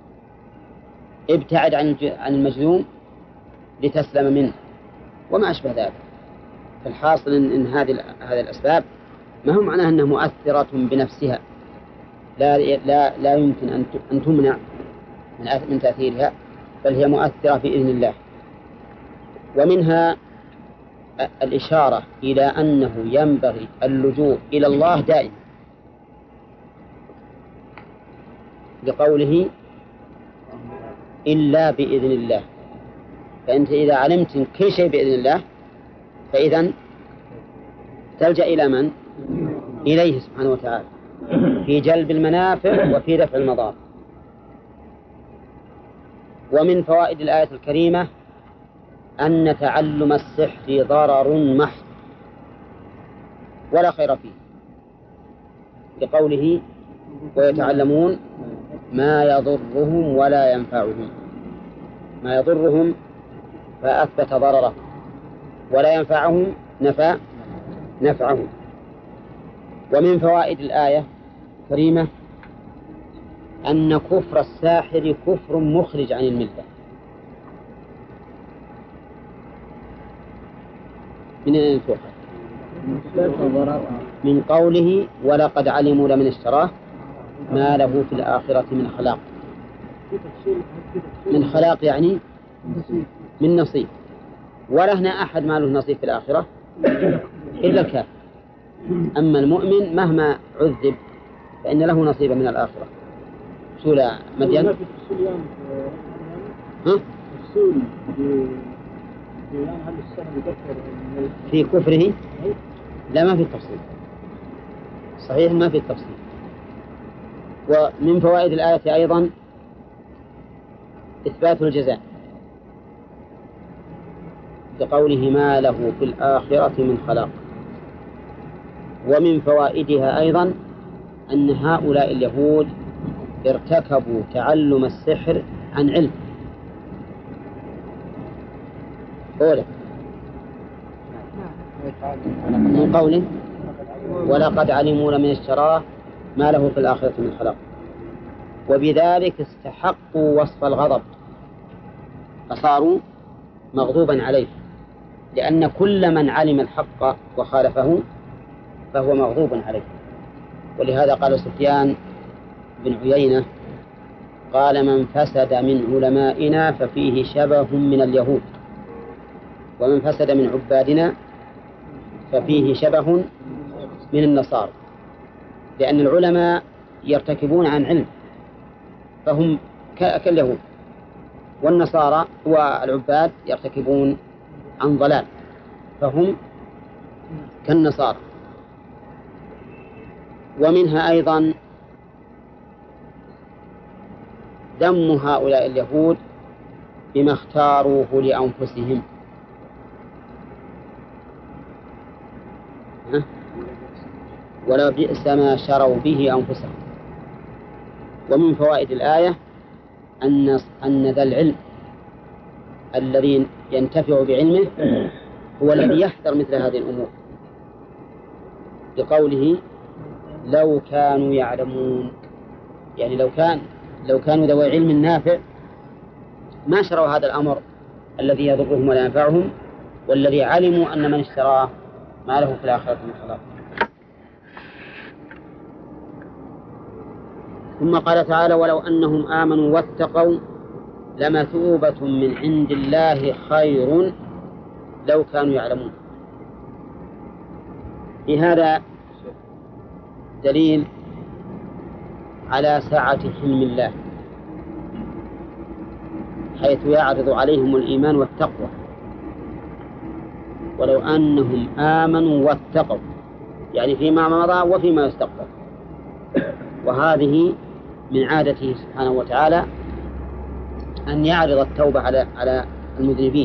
ابتعد عن المجذوم لتسلم منه، وما أشبه ذلك. فالحاصل إن هذه الأسباب ما هو معناها أنها مؤثرة بنفسها، لا يمكن أن تمنع من تأثيرها، بل هي مؤثرة بإذن الله. ومنها الإشارة إلى أنه ينبغي اللجوء إلى الله دائما، بقوله إلا بإذن الله. فأنت إذا علمت كل شيء بإذن الله فإذن تلجأ إلى من؟ إليه سبحانه وتعالى في جلب المنافع وفي دفع المضار. ومن فوائد الآية الكريمة أن تعلم السحر ضرر محض ولا خير فيه، بقوله ويتعلمون ما يضرهم ولا ينفعهم. ما يضرهم فأثبت ضرره، ولا ينفعهم نفى نفعهم. ومن فوائد الآية الكريمة أن كفر الساحر كفر مخرج عن الملة. من أين تؤخذ؟ من قوله ولقد علموا لمن اشتراه ما له في الآخرة من خلاق. من خلاق يعني من نصيب، ولا هنا أحد ما له نصيب في الآخرة إلا الكافر. أما المؤمن مهما عذب فإن له نصيب من الآخرة. سورة مدين في كفره لا، ما في التفصيل، صحيح ما في التفصيل. ومن فوائد الآية أيضا إثبات الجزاء، بقوله ما له في الآخرة من خلاق. ومن فوائدها أيضا أن هؤلاء اليهود ارتكبوا تعلم السحر عن علم. أولا من قوله ولقد علموا لمن اشتراه ما له في الآخرة من خلاق، وبذلك استحقوا وصف الغضب، فصاروا مغضوبا عليه، لأن كل من علم الحق وخالفه فهو مغضوب عليه. ولهذا قال سفيان بن عيينة قال من فسد من علمائنا ففيه شبه من اليهود، ومن فسد من عبادنا ففيه شبه من النصارى، لأن العلماء يرتكبون عن علم فهم كاليهود، والنصارى والعباد يرتكبون عن ضلال فهم كالنصارى. ومنها أيضا ذم هؤلاء اليهود بما اختاروه لأنفسهم، ولو بئس ما شروا به أنفسهم. ومن فوائد الآية أن ذا العلم الذي ينتفع بعلمه هو الذي يحذر مثل هذه الأمور، لقوله لو كانوا يعلمون، يعني لو كانوا ذوي علم نافع ما شروا هذا الأمر الذي يضرهم ولا ينفعهم، والذي علموا أن من اشتراه ما له في الآخرة من خلاق. ثم قال تعالى ولو أنهم آمنوا واتقوا لمثوبة من عند الله خير لو كانوا يعلمون. في هذا دليل على سعة حلم الله، حيث يعرض عليهم الإيمان والتقوى. ولو أنهم آمنوا واتقوا، يعني فيما مضى وفيما يستقبل. وهذه من عادته سبحانه وتعالى أن يعرض التوبة على المذنبين.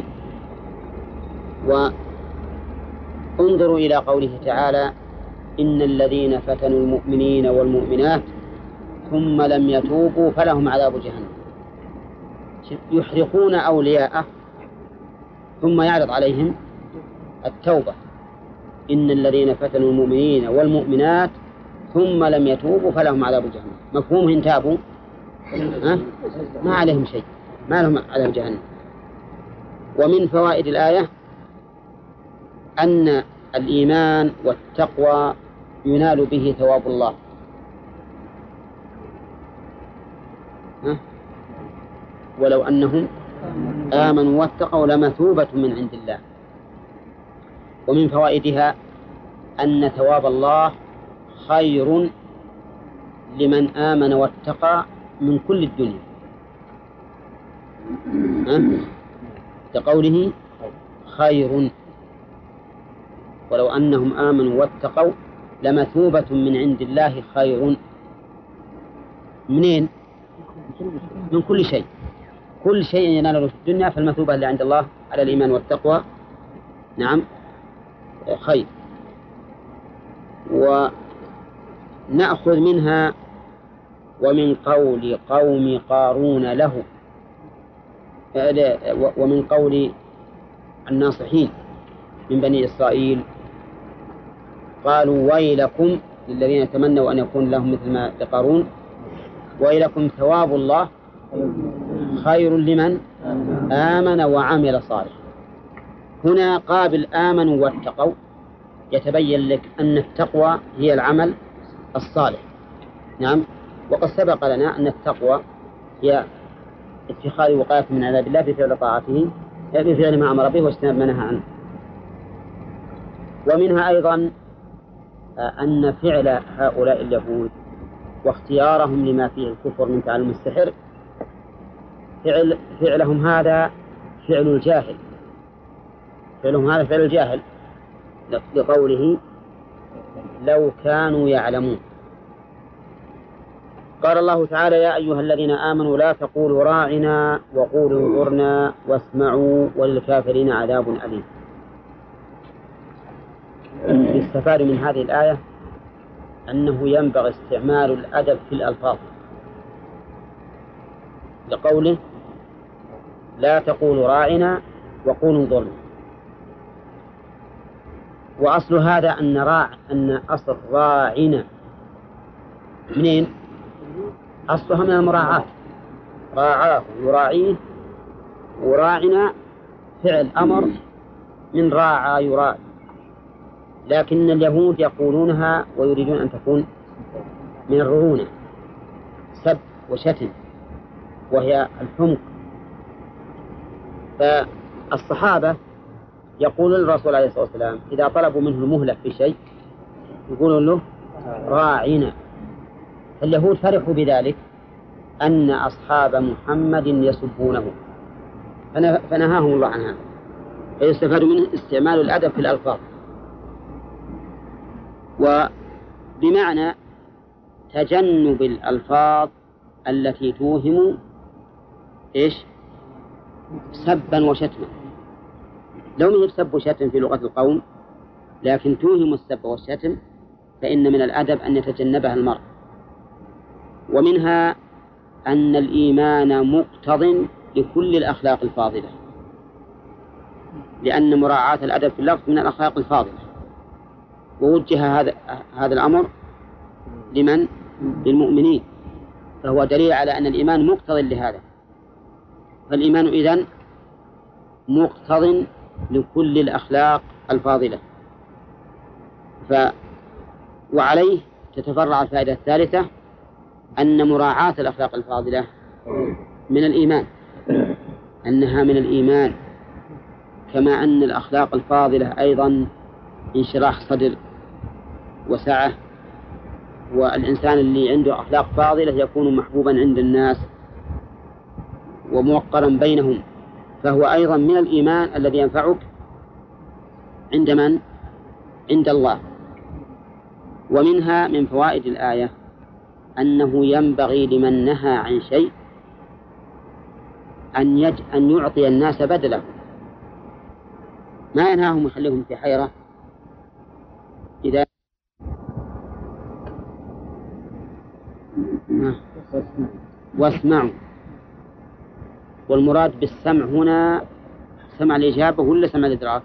وانظروا إلى قوله تعالى إن الذين فتنوا المؤمنين والمؤمنات ثم لم يتوبوا فلهم عذاب جهنم. يحرقون أولياءه ثم يعرض عليهم التوبة. إن الذين فتنوا المؤمنين والمؤمنات ثم لم يتوبوا فلهم عذاب جهنم. مفهوم إن تابوا ما عليهم شيء، ما لهم عذاب جهنم. ومن فوائد الآية أن الإيمان والتقوى ينال به ثواب الله. ولو أنهم آمنوا واتقوا لمثوبة من عند الله. ومن فوائدها أن ثواب الله خير لمن آمن واتقى من كل الدنيا، كقوله خير ولو أنهم آمنوا واتقوا لمثوبة من عند الله خير. منين؟ من كل شيء. كل شيء يناله في الدنيا فالمثوبة اللي عند الله على الإيمان والتقوى نعم خير. ونأخذ منها ومن قول قوم قارون له، ومن قول الناصحين من بني إسرائيل قالوا ويلكم للذين تمنوا أن يكون لهم مثل ما لقارون ويلكم ثواب الله خير لمن آمن وعمل صالح. هنا قابل آمنوا واتقوا، يتبين لك أن التقوى هي العمل الصالح. نعم. وقد سبق لنا أن التقوى هي اتخاذ وقاية من عذاب الله بفعل طاعته بفعل ما أمر به واجتناب ما نهى عنه. ومنها أيضا أن فعل هؤلاء اليهود واختيارهم لما فيه الكفر من تعلم السحر فعلهم هذا فعل الجاهل، فعلهم هذا فعل الجاهل، لقوله لو كانوا يعلمون. قال الله تعالى يا أيها الذين آمنوا لا تقولوا راعنا وقولوا انظرنا واسمعوا وللكافرين عذاب أليم. يستفاد من هذه الآية أنه ينبغي استعمال الأدب في الألفاظ، لقوله لا تقولوا راعنا وقولوا انظرنا. وأصل هذا أن أصل راعنا منين؟ أصلها من المراعاة، راعاه يراعيه، وراعنا فعل أمر من راعى يراعي، لكن اليهود يقولونها ويريدون أن تكون من الرعونة، سب وشتم، وهي الحمق. فالصحابة يقول للرسول عليه الصلاة والسلام إذا طلبوا منه المهلة في شيء يقولون له راعنا. اليهود فرحوا بذلك أن أصحاب محمد يسبونه، فنهاهم الله عنها. فيستفاد منه استعمال الأدب في الألفاظ، وبمعنى تجنب الألفاظ التي توهم سبا وشتما. لو ما هي سب وشتم في لغة القوم لكن توهم السب والشتم فإن من الأدب أن يتجنبها المرء. ومنها أن الإيمان مقتض لكل الأخلاق الفاضلة، لأن مراعاة الأدب في اللفظ من الأخلاق الفاضلة، ووجه هذا الأمر لمن؟ للمؤمنين، فهو دليل على أن الإيمان مقتض لهذا. فالإيمان إذن مقتض لكل الأخلاق الفاضلة. وعليه تتفرع الفائدة الثالثة أن مراعاة الأخلاق الفاضلة من الإيمان، أنها من الإيمان، كما أن الأخلاق الفاضلة أيضا انشراح صدر وسعة، والإنسان اللي عنده أخلاق فاضلة يكون محبوبا عند الناس وموقرا بينهم، فهو أيضا من الإيمان الذي ينفعك عند من؟ عند الله. ومنها من فوائد الآية أنه ينبغي لمن نهى عن شيء أن يعطي الناس بدله، ما ينهاهم ويخليهم في حيرة. إذا واسمعوا، والمراد بالسمع هنا سمع الإجابة ولا سمع الإدراك؟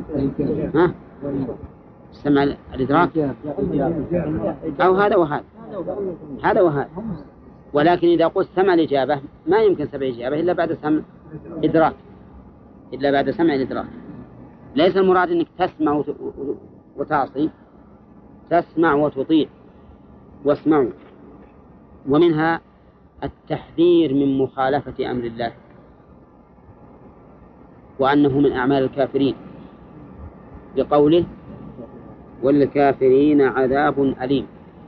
سمع الإدراك أو هذا وهذا، هذا وهذا. ولكن إذا قلت سمع الإجابة ما يمكن سمع الإجابة إلا بعد سمع إدراك، إلا بعد سمع الإدراك. ليس المراد أنك تسمع وتعصي، تسمع وتطيع. واسمعوا. ومنها التحذير من مخالفة أمر الله، وأنه من أعمال الكافرين، بقوله والكافرين عذاب أليم.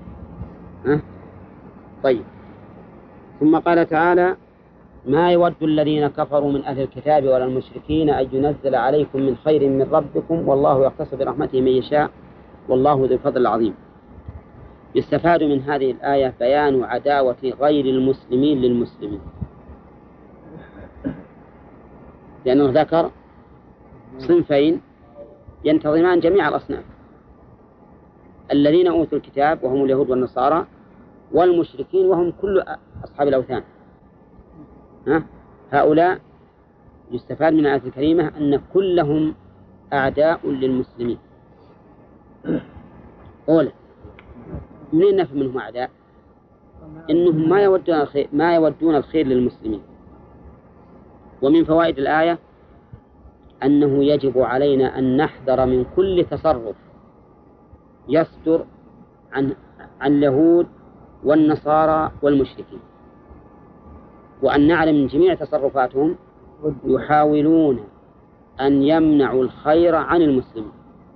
طيب، ثم قال تعالى ما يود الذين كفروا من أهل الكتاب ولا المشركين أن ينزل عليكم من خير من ربكم والله يختص برحمته من يشاء والله ذو الفضل العظيم. يستفاد من هذه الآية بيان عداوة غير المسلمين للمسلمين، لأنه ذكر صنفين ينتظمان جميع الأصناف: الذين أوتوا الكتاب وهم اليهود والنصارى، والمشركين وهم كل أصحاب الأوثان. هؤلاء يستفاد من الآية الكريمة أن كلهم أعداء للمسلمين. أولا، منين نفهم منهم أعداء؟ إنهم ما يودون الخير للمسلمين. ومن فوائد الآية أنه يجب علينا أن نحذر من كل تصرف يصدر عن اليهود والنصارى والمشركين، وأن نعلم من جميع تصرفاتهم يحاولون أن يمنعوا الخير عن المسلمين،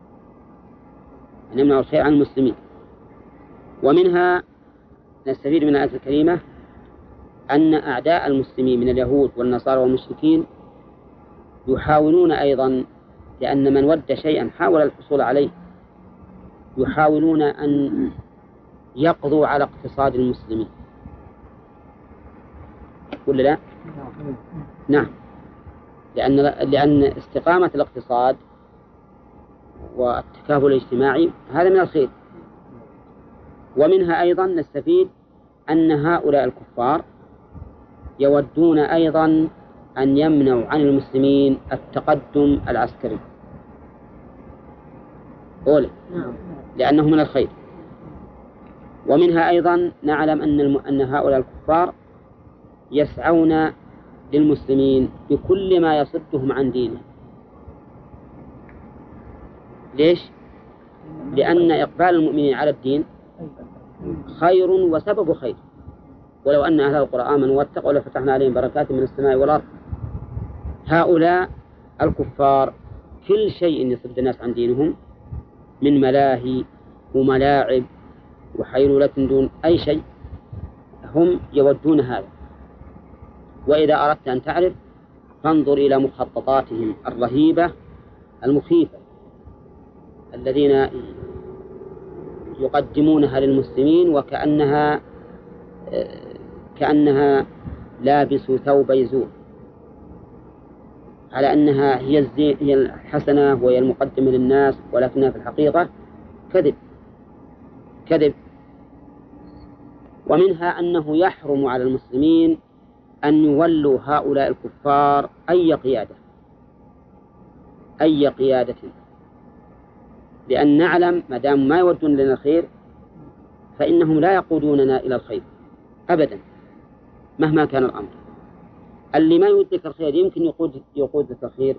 أن يمنعوا الخير عن المسلمين. ومنها نستفيد من الآية الكريمة أن أعداء المسلمين من اليهود والنصارى والمشركين يحاولون أيضا، لأن من ود شيئا حاول الحصول عليه، يحاولون أن يقضوا على اقتصاد المسلمين، ولا لا؟ نعم، لأن استقامة الاقتصاد والتكافل الاجتماعي هذا من الخير. ومنها أيضا نستفيد أن هؤلاء الكفار يودون أيضا أن يمنعوا عن المسلمين التقدم العسكري، لأنه من الخير. ومنها أيضا نعلم أن هؤلاء الكفار يسعون للمسلمين بكل ما يصدهم عن دينه. ليش؟ لأن إقبال المؤمنين على الدين خير وسبب خير، ولو أن أهل القرى آمنوا واتقوا لفتحنا عليهم بركات من السماء والأرض. هؤلاء الكفار كل شيء يصد الناس عن دينهم من ملاهي وملاعب وحيلولة دون أي شيء هم يودون هذا. وإذا أردت أن تعرف فانظر إلى مخططاتهم الرهيبة المخيفة الذين يقدمونها للمسلمين كأنها لابس ثوب زور، على أنها هي الحسنة وهي المقدمة للناس، ولكنها في الحقيقة كذب. ومنها أنه يحرم على المسلمين أن يولوا هؤلاء الكفار أي قيادة، لأن نعلم ما دام ما يودون لنا الخير فإنهم لا يقودوننا إلى الخير أبدا مهما كان الأمر. اللي ما يودك الخير يمكن يقودك الخير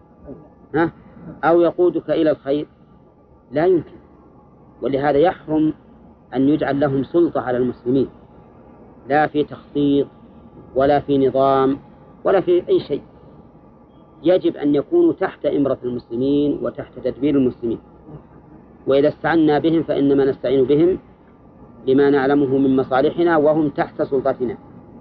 أو يقودك إلى الخير، لا يمكن. ولهذا يحرم أن يجعل لهم سلطة على المسلمين، لا في تخطيط ولا في نظام ولا في أي شيء. يجب أن يكونوا تحت إمرة المسلمين وتحت تدبير المسلمين، وإذا استعنا بهم فإنما نستعين بهم لما نعلمه من مصالحنا وهم تحت سلطتنا.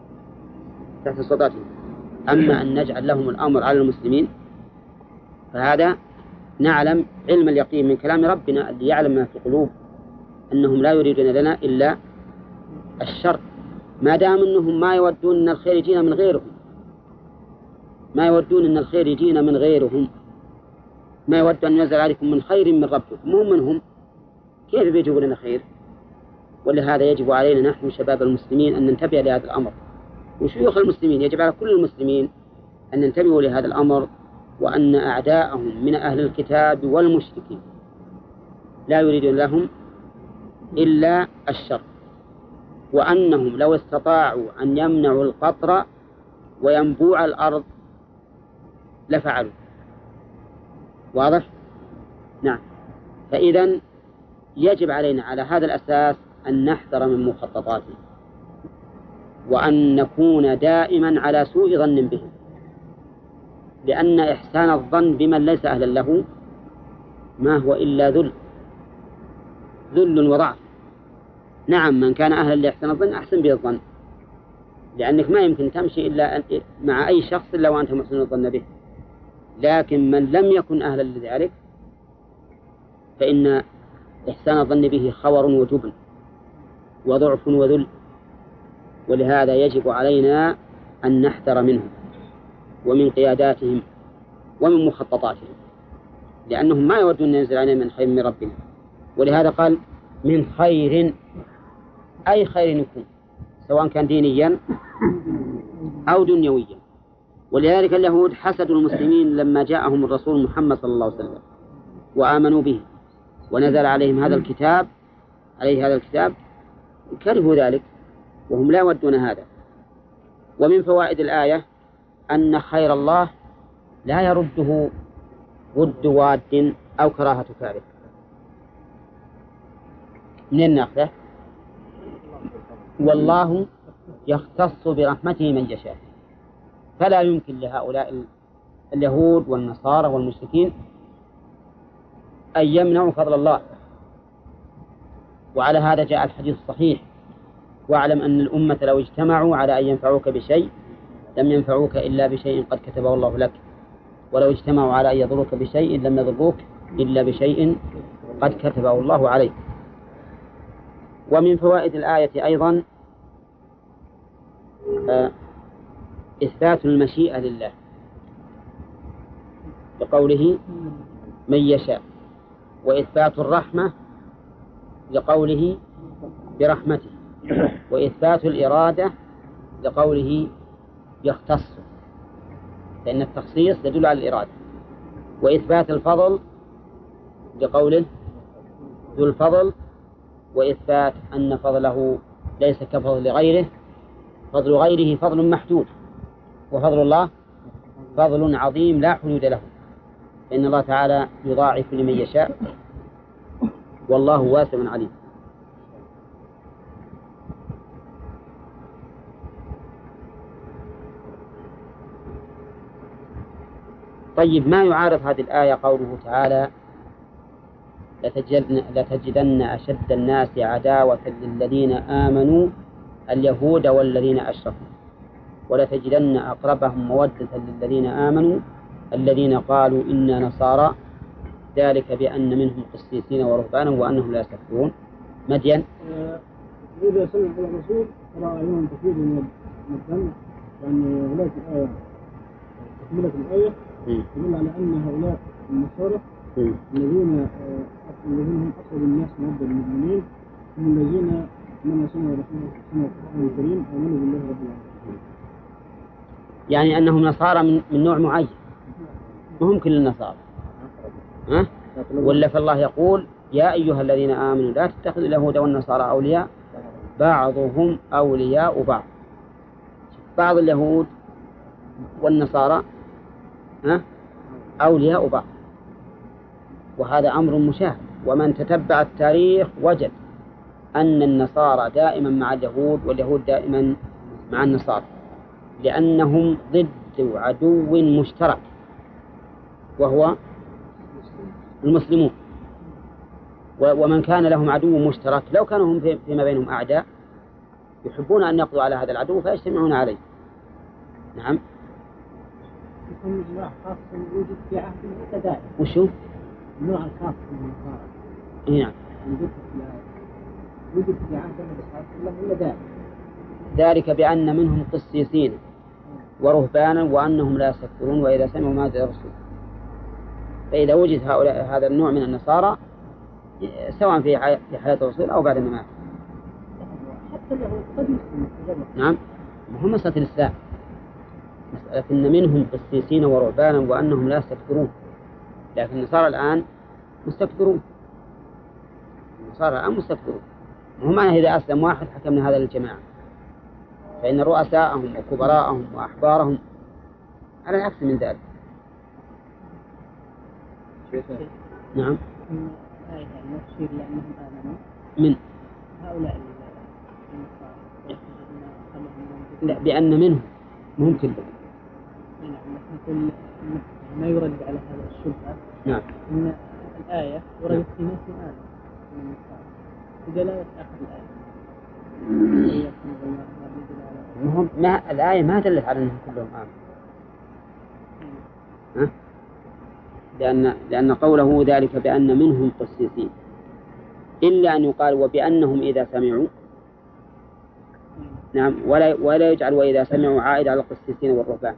أما أن نجعل لهم الأمر على المسلمين فهذا نعلم علم اليقين من كلام ربنا اللي يعلم ما في القلوب أنهم لا يريدون لنا إلا الشر، ما دام أنهم ما يودون أن الخير يجينا من غيرهم، ما يودون أن الخير يجينا من غيرهم، ما يود أن ينزل عليكم من خير من ربكم، مو منهم، كيف بيجيبوا لنا خير؟ ولهذا يجب علينا نحن شباب المسلمين أن ننتبه لهذا الأمر، وشيوخ المسلمين يجب على كل المسلمين أن ننتبهوا لهذا الأمر، وأن أعداءهم من أهل الكتاب والمشركين لا يريدون لهم إلا الشر، وأنهم لو استطاعوا أن يمنعوا القطر وينبوع الأرض لفعلوا. واضح؟ نعم. فإذن يجب علينا على هذا الأساس أن نحذر من مخططاتهم، وأن نكون دائما على سوء ظن بهم، لأن إحسان الظن بمن ليس أهلا له ما هو إلا ذل وضعف. نعم، من كان أهلا لإحسان الظن أحسن به الظن، لأنك ما يمكن تمشي إلا مع أي شخص إلا وأنت محسن الظن به، لكن من لم يكن أهلا لذلك فإن إحسان الظن به خور وجبن وضعف وذل. ولهذا يجب علينا أن نحذر منهم ومن قياداتهم ومن مخططاتهم، لأنهم ما يودون أن ينزل علينا من خير من ربنا. ولهذا قال من خير، أي خير يكون، سواء كان دينيا أو دنيويا. ولذلك اليهود حسدوا المسلمين لما جاءهم الرسول محمد صلى الله عليه وسلم وآمنوا به ونزل عليهم هذا الكتاب، كرهوا ذلك وهم لا يودون هذا. ومن فوائد الآية أن خير الله لا يرده ود واد أو كراهة كاره. من ناخذه؟ والله يختص برحمته من يشاء، فلا يمكن لهؤلاء اليهود والنصارى والمشركين أن يمنعوا فضل الله. وعلى هذا جاء الحديث الصحيح: واعلم أن الأمة لو اجتمعوا على أن ينفعوك بشيء لم ينفعوك إلا بشيء قد كتبه الله لك، ولو اجتمعوا على أن يضروك بشيء لم يضروك إلا بشيء قد كتبه الله عليك. ومن فوائد الآية أيضا إثبات المشيئة لله بقوله من يشاء، وإثبات الرحمة لقوله برحمته، وإثبات الإرادة لقوله يختص، لأن التخصيص يدل على الإرادة، وإثبات الفضل لقوله ذو الفضل، وإثبات أن فضله ليس كفضل غيره، فضل غيره فضل محدود، وفضل الله فضل عظيم لا حدود له، فإن الله تعالى يضاعف لمن يشاء والله واسع عليم. طيب، ما يعارض هذه الآية قوله تعالى: لتجدن أشد الناس عداوة للذين آمنوا اليهود والذين أشركوا، ولتجدن أقربهم مودة للذين آمنوا الذين قالوا إنا نصارى، ذلك بأن منهم قسيسين ورهبانا وأنهم لا يستكبرون. مدين إذا سمع الرسول رأى يوم تفيد من الدم، يعني هناك الآية تكملة الآية تدل على أن هؤلاء النصارى الذين هم أقرب الناس مودة للمؤمنين هم الذين من سمعوا رسول الله الكريم آمنوا بالله رب العالمين. يعني أنهم نصارى من نوع معين، وهم كل النصارى. ولا فالله يقول: يا أيها الذين آمنوا لا تتخذوا اليهود والنصارى أولياء بعضهم أولياء بعض. بعض اليهود والنصارى أولياء بعض، وهذا أمر مشاهد. ومن تتبع التاريخ وجد أن النصارى دائما مع اليهود واليهود دائما مع النصارى، لأنهم ضد عدو مشترك وهو المسلمون. ومن كان لهم عدو مشترك لو كانوا هم فيما بينهم أعداء يحبون أن يقضوا على هذا العدو فيجتمعون عليه. نعم. يكون نوع خاص يوجد في عهد الابتدائي. وشو؟ النوع الخاص من النصارى. نعم. يوجد في عهد الابتدائي. ذلك بأن منهم قسيسين ورهبانا وأنهم لا يستكبرون وإذا سمعوا ما جاء الرسول. فإذا وجد هذا النوع من النصارى سواء في حياة الرسول أو بعد الممات. حتى اليهود قد يسلموا. نعم. هم مسألة الإسلام، مسألة أن منهم قسيسين ورهبانا وأنهم لا يستكبرون، لكن النصارى الآن مستكبرون. النصارى الآن مستكبرون. وهم إذا أسلم واحد حكمنا هذا للجماعة، فإن رؤساءهم وكبراءهم وأحبارهم على العكس من ذلك. نعم. آية المشير لأنهم آمنوا من هؤلاء لا، بأن منهم ممكن نقول ما يرد على هذا الشبهة. نعم. إن الآية وردت في نفس الآية إذا لا يتأخذ الآية. ما الآية ما دلت على أنهم كلهم آمنوا. لأن قوله ذلك بأن منهم قسيسين، إلا أن يقال وبأنهم إذا سمعوا. نعم. ولا يجعل وإذا سمعوا عائد على القسيسين والرهبان.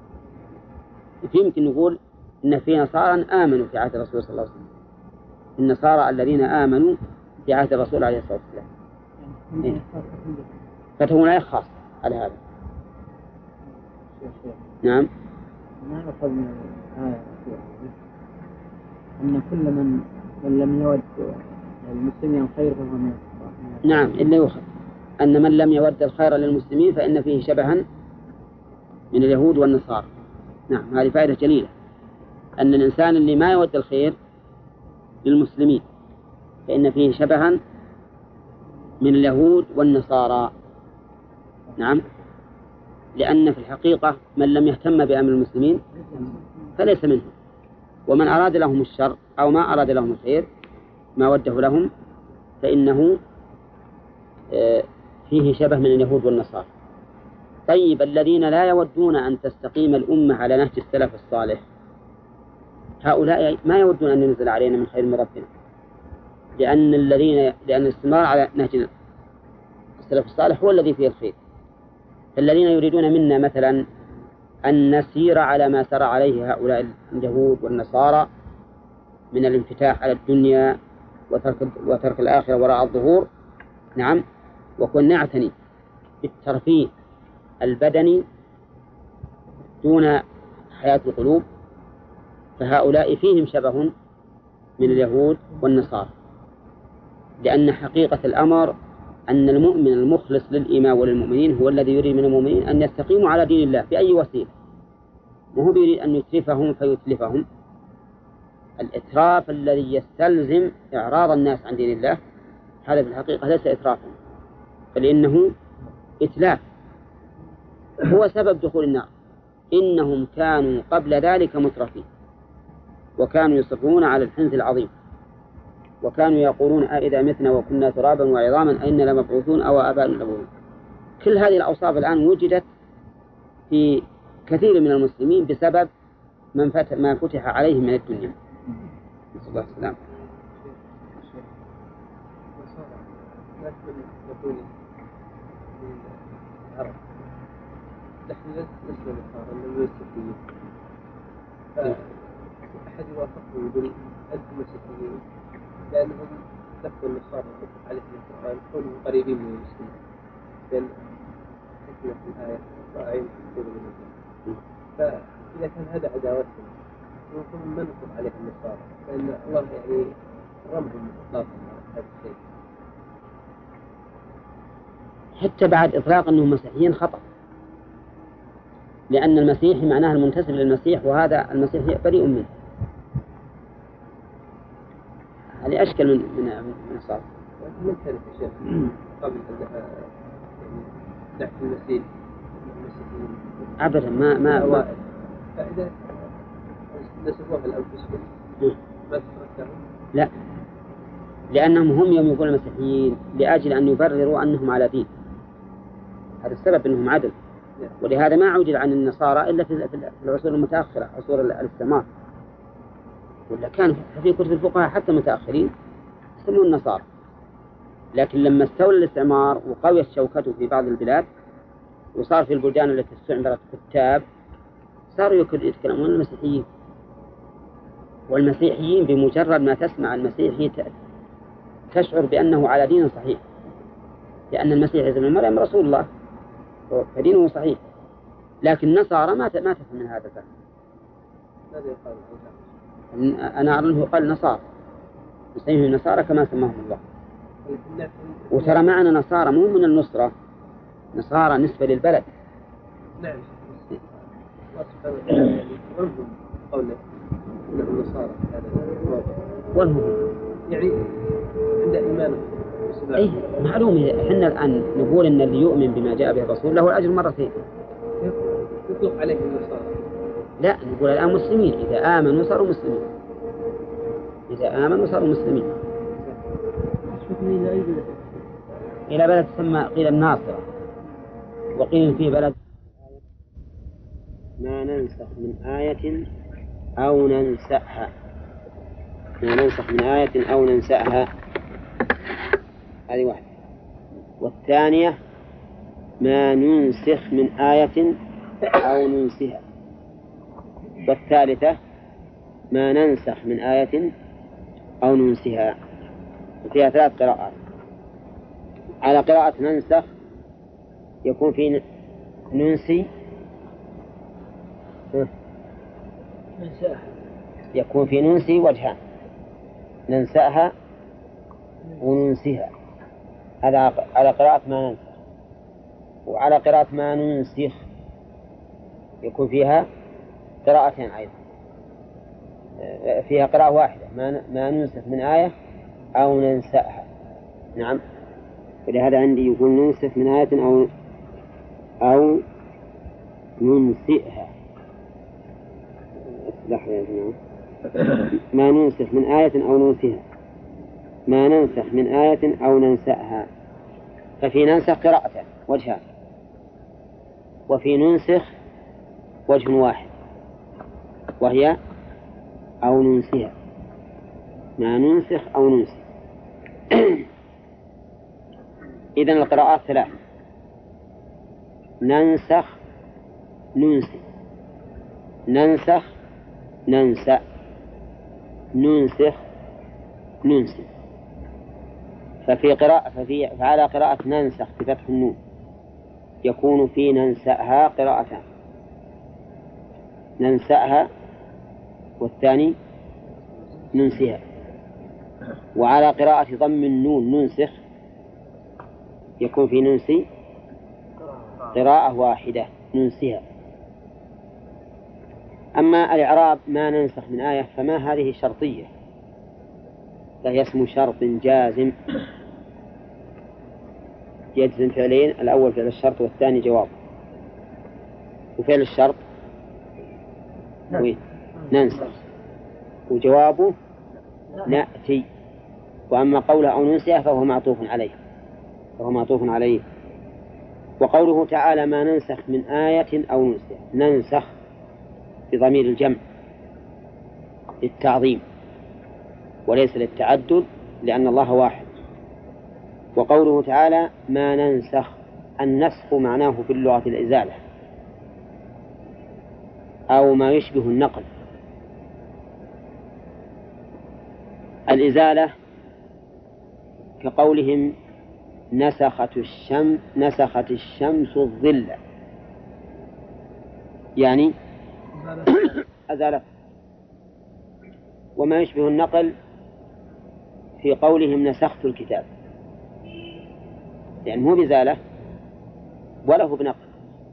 يمكن نقول إن في نصارى آمنوا في عهد الرسول صلى الله عليه وسلم، النصارى الذين آمنوا في عهد الرسول عليه الصلاة والسلام. فتكون آية خاصة على هذا. نعم. ما أخذ من الآية أن كل من لم يود المسلمين الخير فهو من الكفار. نعم. إلا يؤخذ أن من لم يود الخير للمسلمين فإن فيه شبها من اليهود والنصارى. نعم. هذه فائدة جليلة، أن الإنسان اللي ما يود الخير للمسلمين فإن فيه شبها من اليهود والنصارى. نعم. لأن في الحقيقة من لم يهتم بأمر المسلمين فليس منهم، ومن أراد لهم الشر أو ما أراد لهم الخير ما وده لهم فإنه فيه شبه من اليهود والنصارى. طيب، الذين لا يودون أن تستقيم الأمة على نهج السلف الصالح هؤلاء ما يودون أن ينزل علينا من خير من ربنا، لأن الاستمرار على نهج السلف الصالح هو الذي فيه الخير. فالذين يريدون منا مثلا أن نسير على ما سار عليه هؤلاء اليهود والنصارى من الانفتاح على الدنيا وترك الآخرة وراء الظهور. نعم. وكن نعتني بالترفيه البدني دون حياة القلوب، فهؤلاء فيهم شبه من اليهود والنصارى، لأن حقيقة الأمر أن المؤمن المخلص للإيمان وللمؤمنين هو الذي يريد من المؤمنين أن يستقيموا على دين الله بأي وسيلة، وهو يريد أن يتلفهم فيتلفهم، الإتراف الذي يستلزم إعراض الناس عن دين الله هذا في الحقيقة ليس إترافا، بل إنه إتلاف، هو سبب دخول النار. إنهم كانوا قبل ذلك مترفين وكانوا يصرون على الحنث العظيم، وكانوا يقولون أئذا متنا وكنا ترابا وعظاما أئنا لمبعوثون أو آباؤنا الأولون. كل هذه الأوصاف الآن وجدت في كثير من المسلمين بسبب ما فتح عليهم من الدنيا. نسأل الله السلامة. نحن لسنا نصارى من المسيحيين، فأحد يوافقهم يقول أنتم مسيحيين لأنهم لفظوا النصارى وفتح عليهم القرآن كونوا قريبين من المسلمين، لأن حكمة في الآية وأعين كثير من الناس. فإذا كان هذا عداوتهم يمكن ما نطلق عليهم النصارى، لأن الله يعني رمهم إطلاقا هذا الشيء. حتى بعد إطلاق أنهم مسيحيين خطأ، لأن المسيحي معناه المنتسب للمسيح، وهذا المسيحي بريء منه. هذه أشكل من الصلاة. من كانت الشيخ قبل دعك المسيح المسيحيين أبدا ما فإذا نسبوها لأنفسهم ما تتركهم؟ لا، لأنهم هم يوم يقولون المسيحيين لأجل أن يبرروا أنهم على دين، هذا السبب أنهم عدل. ولهذا ما عودل عن النصارى إلا في العصور المتأخرة، عصور الاستعمار، ولا كان في كتب الفقهاء حتى متأخرين يسمون النصارى. لكن لما استولى الاستعمار وقويت شوكته في بعض البلاد وصار في البلدان التي استعمرت كتاب صاروا يتكلمون المسيحيين. والمسيحيين بمجرد ما تسمع المسيحي تشعر بأنه على دين صحيح، لأن المسيح عيسى ابن مريم رسول الله فدينه صحيح. لكن النصارى ما تفهم من هذا الفهم. ماذا يقال؟ أنا أرى أنه قال نصارى، نسميهم النصارى كما سماهم الله. وترى معنا نصارى مو من النصرة، نصارى نسبة للبلد. نعم. الله سبحانه وتعالى رمهم قوله إنهم نصارى والهم يعني عند إيمانهم. أي معلوم. إحنا الآن نقول إن اللي يؤمن بما جاء به الرسول له الأجر مرتين. يطلق عليهم النصارى. لا، نقول الآن مسلمين، إذا آمنوا صاروا مسلمين، إذا آمنوا صاروا مسلمين. إلى بلد تسمى قيل الناصرة، وقيل في بلد ما ننسخ من آية أو ننسأها، ما ننسخ من آية أو ننسأها، هذه واحدة. والثانية ما ننسخ من آية أو ننسها. والثالثة ما ننسخ من آية أو ننسها. فيها 3 قراءات. على قراءة ننسخ يكون في ننسي، يكون في ننسي وجهان، ننسأها وننسها، هذا على قراءة ما ننسخ. وعلى قراءة ما ننسخ يكون فيها قراءتين أيضا، فيها قراءة واحدة، ما ننسخ من آية أو ننسأها. نعم، ولهذا عندي يقول ننسخ من آية أو ننسئها. ما ننسخ من آية أو ننسها، ما ننسخ من آية أو ننسأها. ففي ننسخ قراءتان وجهان، وفي ننسخ وجه واحد وهي أو ننسها، ما ننسخ أو ننسي. إذن القراءات 3: ننسخ ننسي، ننسخ ننسى، ننسخ ننسي. فعلى قراءة ننسخ بفتح النون يكون في ننسأها قراءتان، ننسأها والثاني ننسيها. وعلى قراءة ضم النون ننسخ يكون في ننسي قراءة واحدة، ننسيها. أما الإعراب ما ننسخ من آية فما هذه شرطية، فهي اسم شرط جازم يجزم فعلين، الأول فعل الشرط والثاني جواب. وفعل الشرط ننسخ وجوابه نأتي. وأما قوله أو ننسيه فهو معطوف عليه. وقوله تعالى ما ننسخ من آية أو ننسيه، ننسخ بضمير الجمع للتعظيم وليس للتعدد لأن الله واحد. وقوله تعالى ما ننسخ، النسخ معناه في اللغة الإزالة أو ما يشبه النقل. الإزالة كقولهم نسخت الشمس الظل، يعني أزالت. وما يشبه النقل في قولهم نسخت الكتاب، يعني مو بإزالة ولا هو بنقل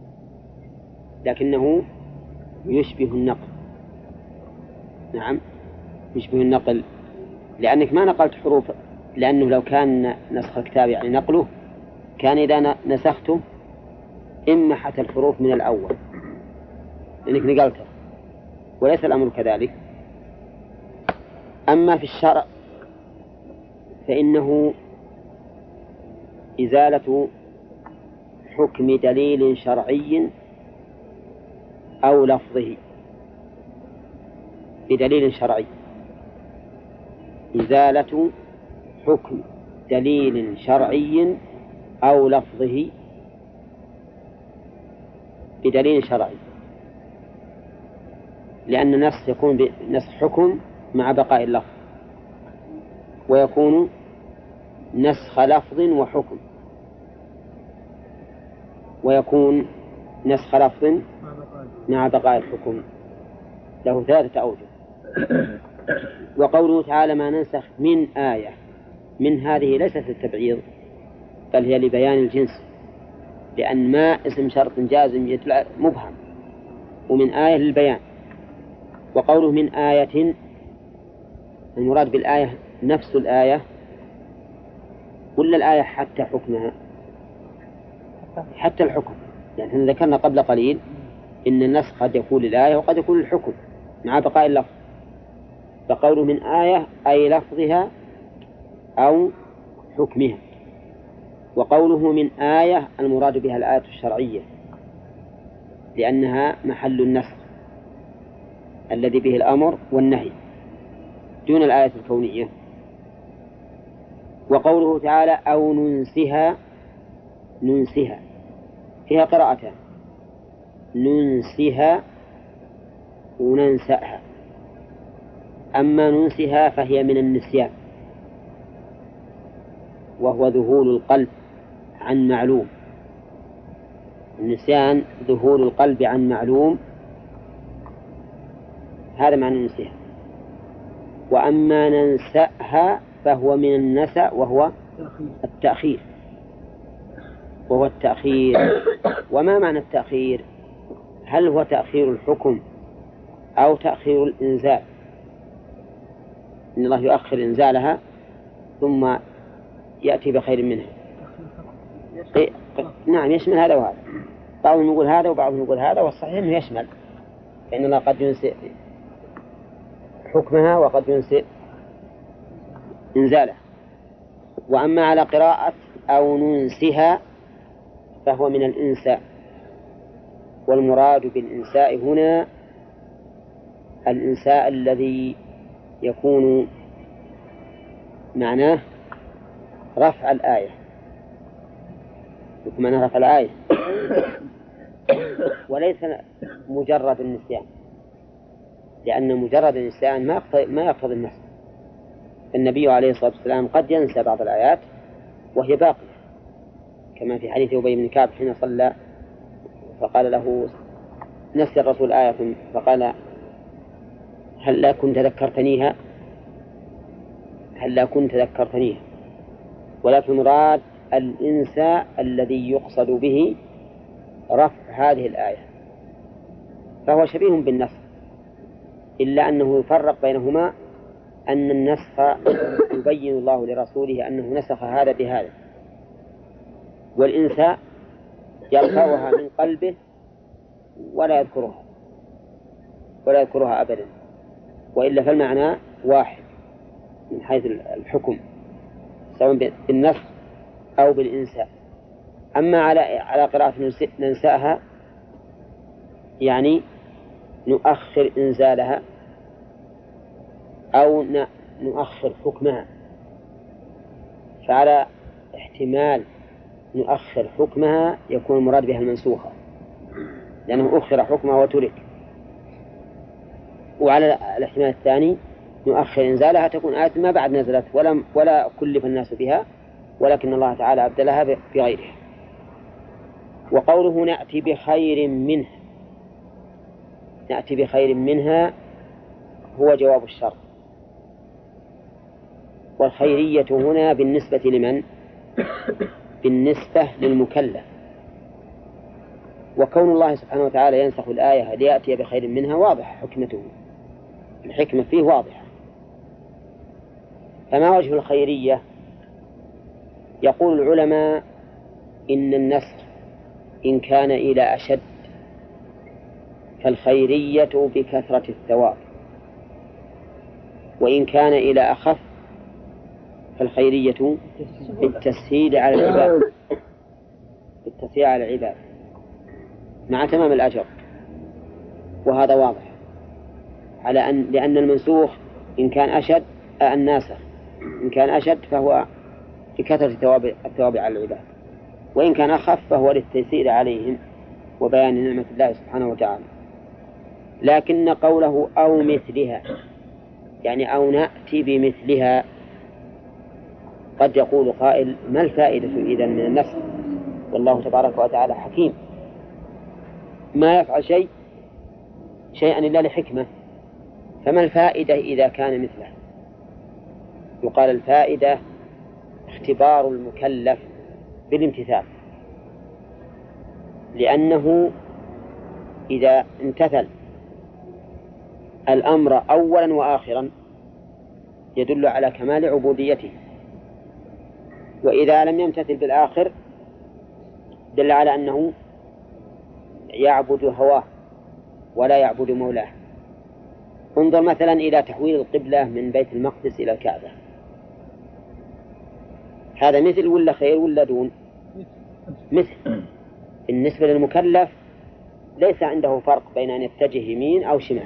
لكنه يشبه النقل. نعم يشبه النقل، لأنك ما نقلت حروف، لأنه لو كان نسخ الكتاب يعني نقله كان إذا نسخته إمحت الحروف من الأول لأنك نقلته، وليس الأمر كذلك. أما في الشرع فإنه إزالة حكم دليل شرعي أو لفظه بدليل شرعي، إزالة حكم دليل شرعي أو لفظه بدليل شرعي، لأن النسخ يكون بنسخ حكم مع بقاء اللفظ، ويكون نسخ لفظ وحكم، ويكون نسخ لفظ مع بقاء الحكم، له 3 أوجه. وقوله تعالى ما ننسخ من آية، من هذه ليست للتبعيض بل هي لبيان الجنس، لأن ما اسم شرط جازم مبهم، ومن آية للبيان. وقوله من آية المراد بالآية نفس الآية ولا الآية حتى حكمها؟ حتى الحكم، يعني احنا ذكرنا قبل قليل إن النسخ قد يكون للآية وقد يكون للحكم مع بقاء اللفظ، فقوله من آية أي لفظها أو حكمها. وقوله من آية المراد بها الآية الشرعية لأنها محل النسخ الذي به الأمر والنهي دون الآية الكونية. وقوله تعالى أو ننسها فيها قراءتان، ننسها وننسأها. أما ننسها فهي من النسيان، وهو ذهول القلب عن معلوم. النسيان ذهول القلب عن معلوم، هذا معنى ننسها. وأما ننسأها فهو من النسأ وهو التأخير. وما معنى التأخير؟ هل هو تأخير الحكم أو تأخير الإنزال؟ إن الله يؤخر إنزالها ثم يأتي بخير منها. نعم يشمل هذا وهذا، بعضهم يقول هذا وبعضهم يقول هذا، والصحيح أنه يشمل، لأن الله قد ينسئ حكمها وقد ينسئ إنزالها. وأما على قراءة أو ننسها فهو من الإنساء، والمراد بالإنساء هنا الإنساء الذي يكون معناه رفع الآية، يكون معناه رفع الآية وليس مجرد النسيان، لأن مجرد النسيان ما يقتضي النسخ. النبي عليه الصلاة والسلام قد ينسى بعض الآيات وهي باقية، كما في حديث أبي بن كعب حين صلى فقال له نسي الرسول آية فقال هل لا كنت ذكرتنيها، ولكن مراد الإنساء الذي يقصد به رفع هذه الآية، فهو شبيه بالنسخ إلا أنه يفرق بينهما أن النسخ يبين الله لرسوله أنه نسخ هذا بهذا، والإنساء يرفعها من قلبه ولا يذكرها أبدا، وإلا فالمعنى واحد من حيث الحكم سواء بالنسخ أو بالإنساء. أما على قراءة ننساها يعني نؤخر إنزالها أو نؤخر حكمها، فعلى احتمال نؤخر حكمها يكون المراد بها المنسوخة لأنه أخر حكمها وترك، وعلى الاحتمال الثاني نؤخر إنزالها تكون آية ما بعد نزلت ولا كلف الناس بها، ولكن الله تعالى أبدلها بغيرها. وقوله نأتي بخير منها هو جواب الشرط، والخيرية هنا بالنسبة لمن؟ بالنسبة للمكلف. وكون الله سبحانه وتعالى ينسخ الآية ليأتي بخير منها واضح حكمته، الحكمة فيه واضحة. فما وجه الخيرية؟ يقول العلماء إن النسخ إن كان إلى أشد فالخيرية بكثرة الثواب، وإن كان إلى أخف فالخيرية بالتسهيل على العباد مع تمام الأجر. وهذا واضح لأن المنسوخ إن كان أشد الناسخ إن كان أشد فهو بكثرة الثواب على العباد، وإن كان أخف فهو للتيسير عليهم وبيان نعمة الله سبحانه وتعالى. لكن قوله أو مثلها يعني أو نأتي بمثلها، قد يقول قائل ما الفائدة إذن من النسخ؟ والله تبارك وتعالى حكيم ما يفعل شيئا إلا لحكمة، فما الفائدة إذا كان مثله؟ يقال الفائدة اختبار المكلف بالامتثال، لأنه إذا امتثل الأمر أولا وآخرا يدل على كمال عبوديته، وإذا لم يمتثل بالآخر دل على أنه يعبد هواه ولا يعبد مولاه. انظر مثلا إلى تحويل القبلة من بيت المقدس إلى الكعبة، هذا مثل ولا خير ولا دون؟ مثل. بالنسبة للمكلف ليس عنده فرق بين أن يتجه يمين أو شمال،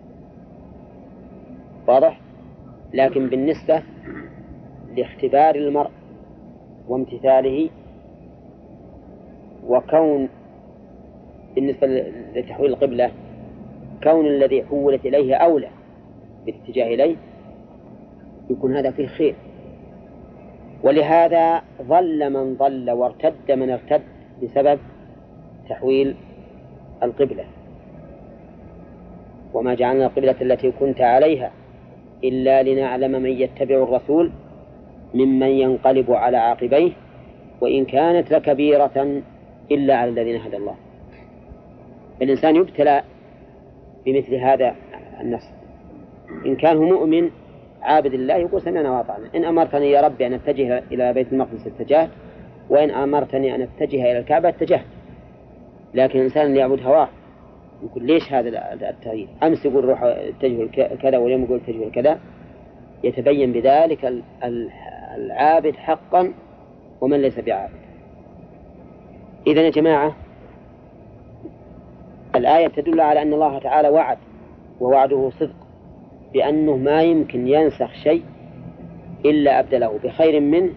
واضح؟ لكن بالنسبة لاختبار المرء وامتثاله، وكون بالنسبة لتحويل القبلة كون الذي حولت إليه أولى بالاتجاه إليه يكون هذا فيه خير. ولهذا ضل من ضل وارتد من ارتد بسبب تحويل القبلة. وما جعلنا القبلة التي كنت عليها إلا لنعلم من يتبع الرسول ممن ينقلب على عاقبيه وإن كانت لكبيرة إلا على الذين هدى الله. الإنسان يبتلى بمثل هذا النص. إن كان هو مؤمن عابد الله يقول سمعنا وأطعنا، إن أمرتني يا ربي أن أتجه إلى بيت المقدس اتجهت، وإن أمرتني أن أتجه إلى الكعبة اتجهت. لكن الإنسان اللي يعبد هواه يقول ليش هذا التغيير؟ أمس يقول روح اتجه كذا واليوم يقول اتجه كذا. يتبين بذلك العابد حقا ومن ليس بعابد. إذن يا جماعة الآية تدل على أن الله تعالى وعد، ووعده صدق، بأنه ما يمكن ينسخ شيء إلا أبدله بخير منه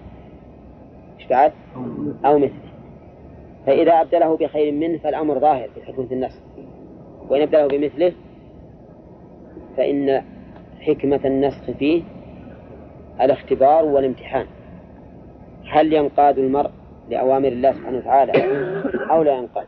أو مثله. فإذا أبدله بخير منه فالأمر ظاهر في حكمة النسخ، وإن أبدله بمثله فإن حكمة النسخ فيه الاختبار والامتحان، هل ينقاد المرء لأوامر الله سبحانه وتعالى أو لا ينقاد.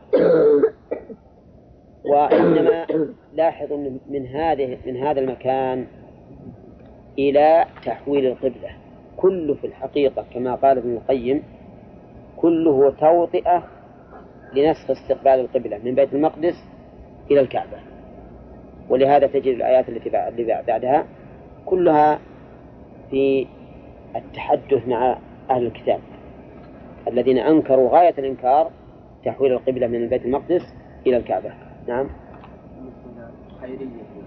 وإنما لاحظ من هذا المكان إلى تحويل القبلة كله في الحقيقة كما قال ابن القيم كله توطئة لنسخ استقبال القبلة من بيت المقدس إلى الكعبة. ولهذا تجد الآيات التي بعدها كلها في التحدث مع أهل الكتاب الذين أنكروا غاية الإنكار تحويل القبلة من البيت المقدس إلى الكعبة. نعم. خيرية.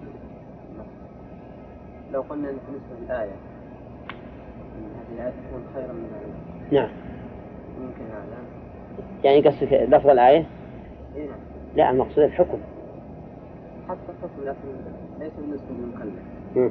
لو قلنا بالنسبة للآية هذه الآية تكون خيرا من هذه. نعم. ممكن هذا. يعني قصدك لفظ الآية؟ إيه نعم. لا، المقصود الحكم. حتى الحكم لكن ليس بالنسبة للمكلف.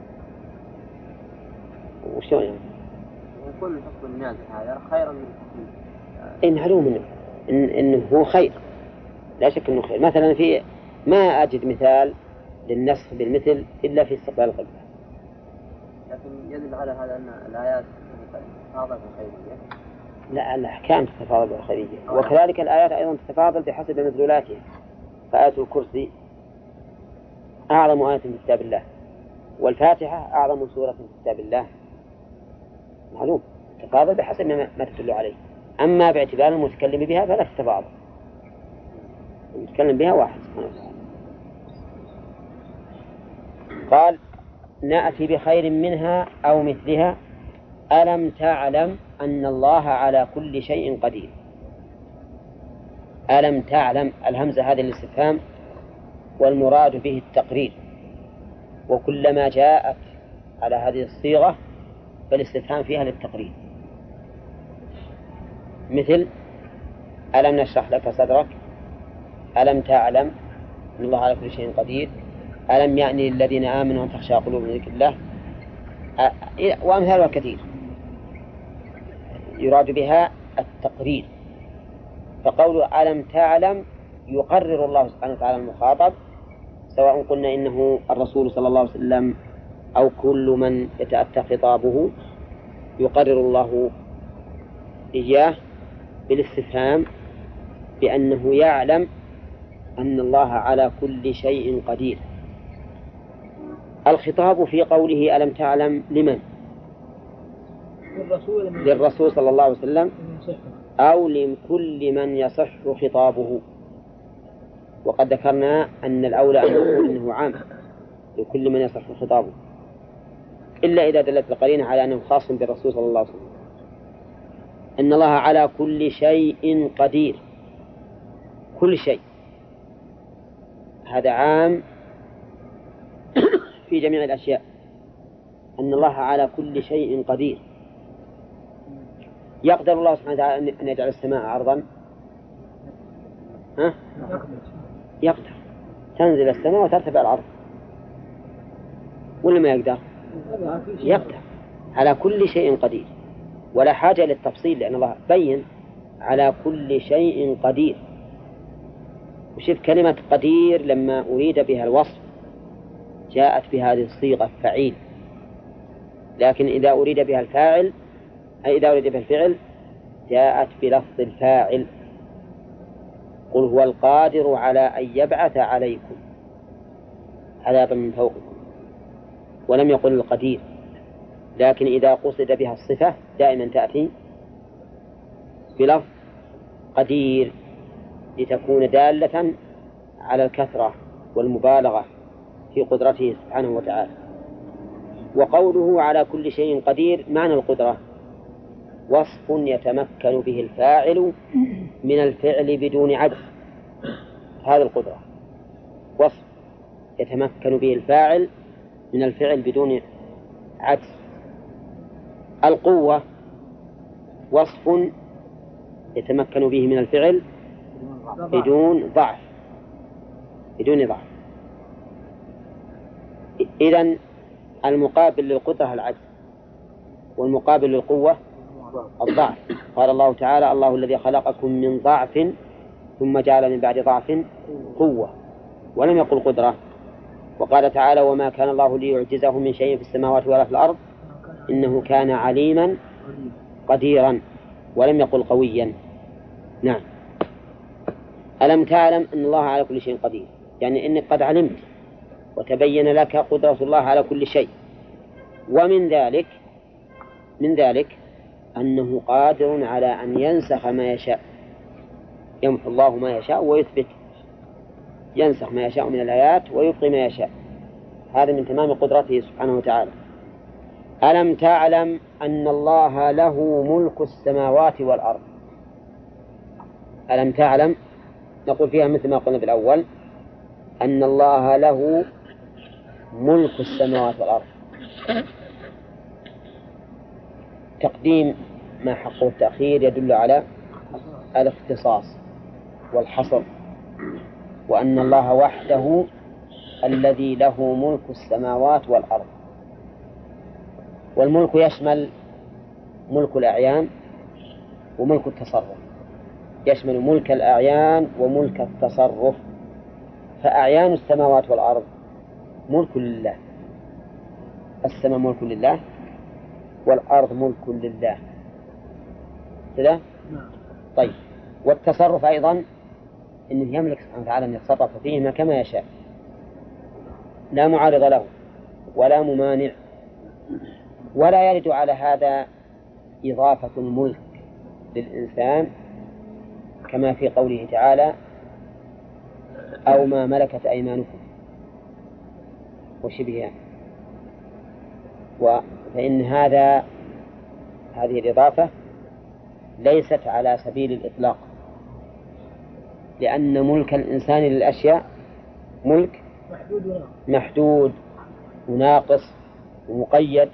وشو يعني؟ يكون الحكم النازل هذا خيرا من الحكم. إن معلوم إنه هو خير، لا شك إنه خير. مثلا في ما أجد مثال للنسخ بالمثل إلا في استقبال القبلة. لكن يدل على هذا أن الآيات تتفاضل بالخيرية. لا، الأحكام تتفاضل بالخيرية، وكذلك الآيات أيضا تتفاضل بحسب مدلولاتها. فآية الكرسي أعظم آية في كتاب الله، والفاتحة أعظم سورة في كتاب الله. معلوم تتفاضل بحسب ما تدل عليه. أما باعتبار المتكلم بها فلا تتفاضل، المتكلم بها واحد سبحانه وتعالى. قال نأتي بخير منها أو مثلها ألم تعلم أن الله على كل شيء قدير. ألم تعلم، الهمزة هذه الاستفهام والمراد به التقرير، وكلما جاءت على هذه الصيغة فالاستفهام فيها للتقرير. مثل ألم نشرح لك صدرك، ألم تعلم أن الله على كل شيء قدير، ألم يعني للذين آمنوا أن تخشى قلوبهم لذكر الله، وأمثالها كثير يراد بها التقرير. فقول ألم تعلم يقرر الله سبحانه وتعالى المخاطب، سواء قلنا إنه الرسول صلى الله عليه وسلم أو كل من يتأتى خطابه، يقرر الله إياه بالاستفهام بأنه يعلم أن الله على كل شيء قدير. الخطاب في قوله ألم تعلم لمن؟ للرسول صلى الله عليه وسلم أو لكل من يصح خطابه. وقد ذكرنا أن الأولى أن نقول إنه عام لكل من يصح خطابه، إلا إذا دلت القرينة على أنه خاص بالرسول صلى الله عليه وسلم. إن الله على كل شيء قدير، كل شيء هذا عام في جميع الأشياء. أن الله على كل شيء قدير. يقدر الله سبحانه وتعالى أن يجعل السماء عرضا؟ يقدر تنزل السماء وترتفع الأرض، ولا ما يقدر؟ يقدر. على كل شيء قدير، ولا حاجة للتفصيل لأن الله بين على كل شيء قدير. وشوف كلمة قدير لما أريد بها الوصف جاءت بهذه الصيغة فعيل، لكن إذا أريد بها الفاعل أي إذا أريد بها الفعل جاءت بلفظ الفاعل. قل هو القادر على أن يبعث عليكم عذابا من فوقكم، ولم يقل القدير. لكن إذا قصد بها الصفة دائما تأتي بلفظ قدير لتكون دالة على الكثرة والمبالغة في قدرته سبحانه وتعالى. وقوله على كل شيء قدير معنى القدرة وصف يتمكن به الفاعل من الفعل بدون عجز. هذه القدرة وصف يتمكن به الفاعل من الفعل بدون عجز. القوة وصف يتمكن به من الفعل بدون ضعف. إذن المقابل للقدرة العجز، والمقابل للقوة الضعف. قال الله تعالى الله الذي خلقكم من ضعف ثم جعل من بعد ضعف قوة، ولم يقل قدرة. وقال تعالى وما كان الله ليعجزه من شيء في السماوات ولا في الأرض إنه كان عليما قديرا، ولم يقل قويا. نعم. ألم تعلم أن الله على كل شيء قدير، يعني إنك قد علمت وتبين لك قدرة الله على كل شيء. ومن ذلك أنه قادر على أن ينسخ ما يشاء، يمحو الله ما يشاء ويثبت. ينسخ ما يشاء من الآيات ويبقي ما يشاء. هذا من تمام قدرته سبحانه وتعالى. ألم تعلم أن الله له ملك السماوات والأرض؟ ألم تعلم نقول فيها مثل ما قلنا بالأول أن الله له ملك السماوات والأرض. تقديم ما حقه التأخير يدل على الاختصاص والحصر، وأن الله وحده الذي له ملك السماوات والأرض. والملك يشمل ملك الأعيان وملك التصرف، يشمل ملك الأعيان وملك التصرف. فأعيان السماوات والأرض ملك لله، السماء ملك لله والأرض ملك لله كذا؟ طيب، والتصرف أيضا إنه يملك سبحانه وتعالى أن يتصرف فيهما كما يشاء، لا معارض له ولا ممانع. ولا يرد على هذا إضافة الملك للإنسان كما في قوله تعالى أو ما ملكت أيمانكم وشبهها. فإن هذه الإضافة ليست على سبيل الإطلاق، لأن ملك الإنسان للأشياء ملك محدود وناقص ومقيد.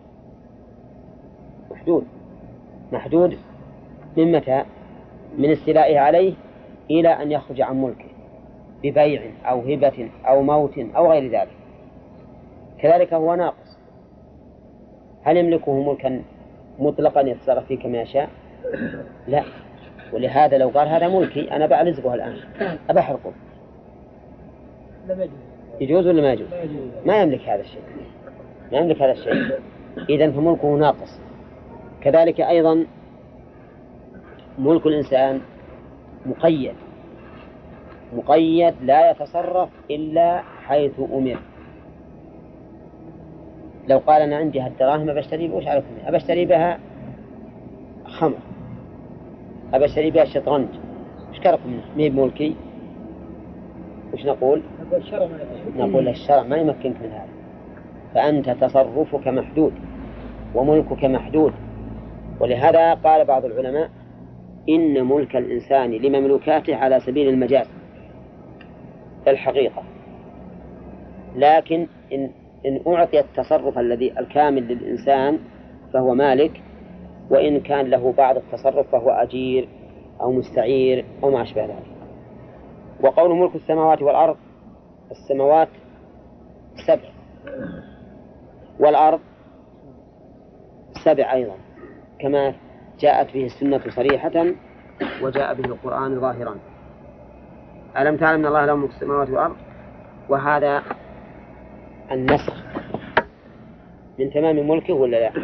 محدود من متى؟ من استيلائه عليه إلى أن يخرج عن ملكه ببيع أو هبة أو موت أو غير ذلك. كذلك هو ناقص، هل يملكه ملكا مطلقا يتصرف فيه كما يشاء؟ لا. ولهذا لو قال هذا ملكي أنا بألزقه الآن أبحرقه يجوز ولا ما يجوز؟ ما يملك هذا الشيء، ما يملك هذا الشيء، إذن فملكه ناقص. كذلك أيضا ملك الإنسان مقيد لا يتصرف إلا حيث أمر. لو قال أنا عندي هالدراهم أبشتري وش عرفني؟ أبشتري بها خمر، أبشتري بها شطرنج، وش كركم مي بملكي؟ وش نقول؟ نقول الشرع ما يمكنك من هذا، فأنت تصرفك محدود وملكك محدود. ولهذا قال بعض العلماء إن ملك الإنسان لمملوكاته على سبيل المجاز الحقيقة، لكن إن أعطي التصرف الذي الكامل للإنسان فهو مالك، وإن كان له بعض التصرف فهو أجير أو مستعير أو ما أشبه ذلك. وقول ملك السماوات والأرض، السماوات 7 والأرض 7 أيضا، كما جاءت به السنة صريحة وجاء به القرآن ظاهرا. ألم تعلم أن الله له ملك السماوات والأرض؟ وهذا النسخ من تمام ملكه ولا لا؟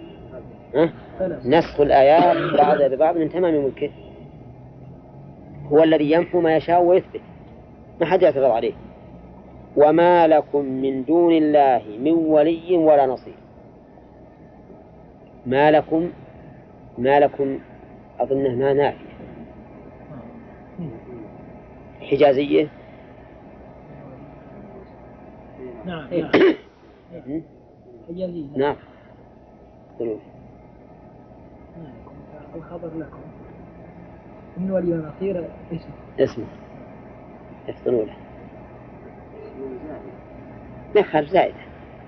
نسخ الآيات بعضها ببعض من تمام ملكه، هو الذي يمحو ما يشاء ويثبت، ما حد يعترض عليه. وما لكم من دون الله من ولي ولا نصير. ما لكم أظنه ما نافية حجازية. نعم حجازية. نعم. الخبر لكم من ولي ونصير اسمه يفصلوا له نخل زائدة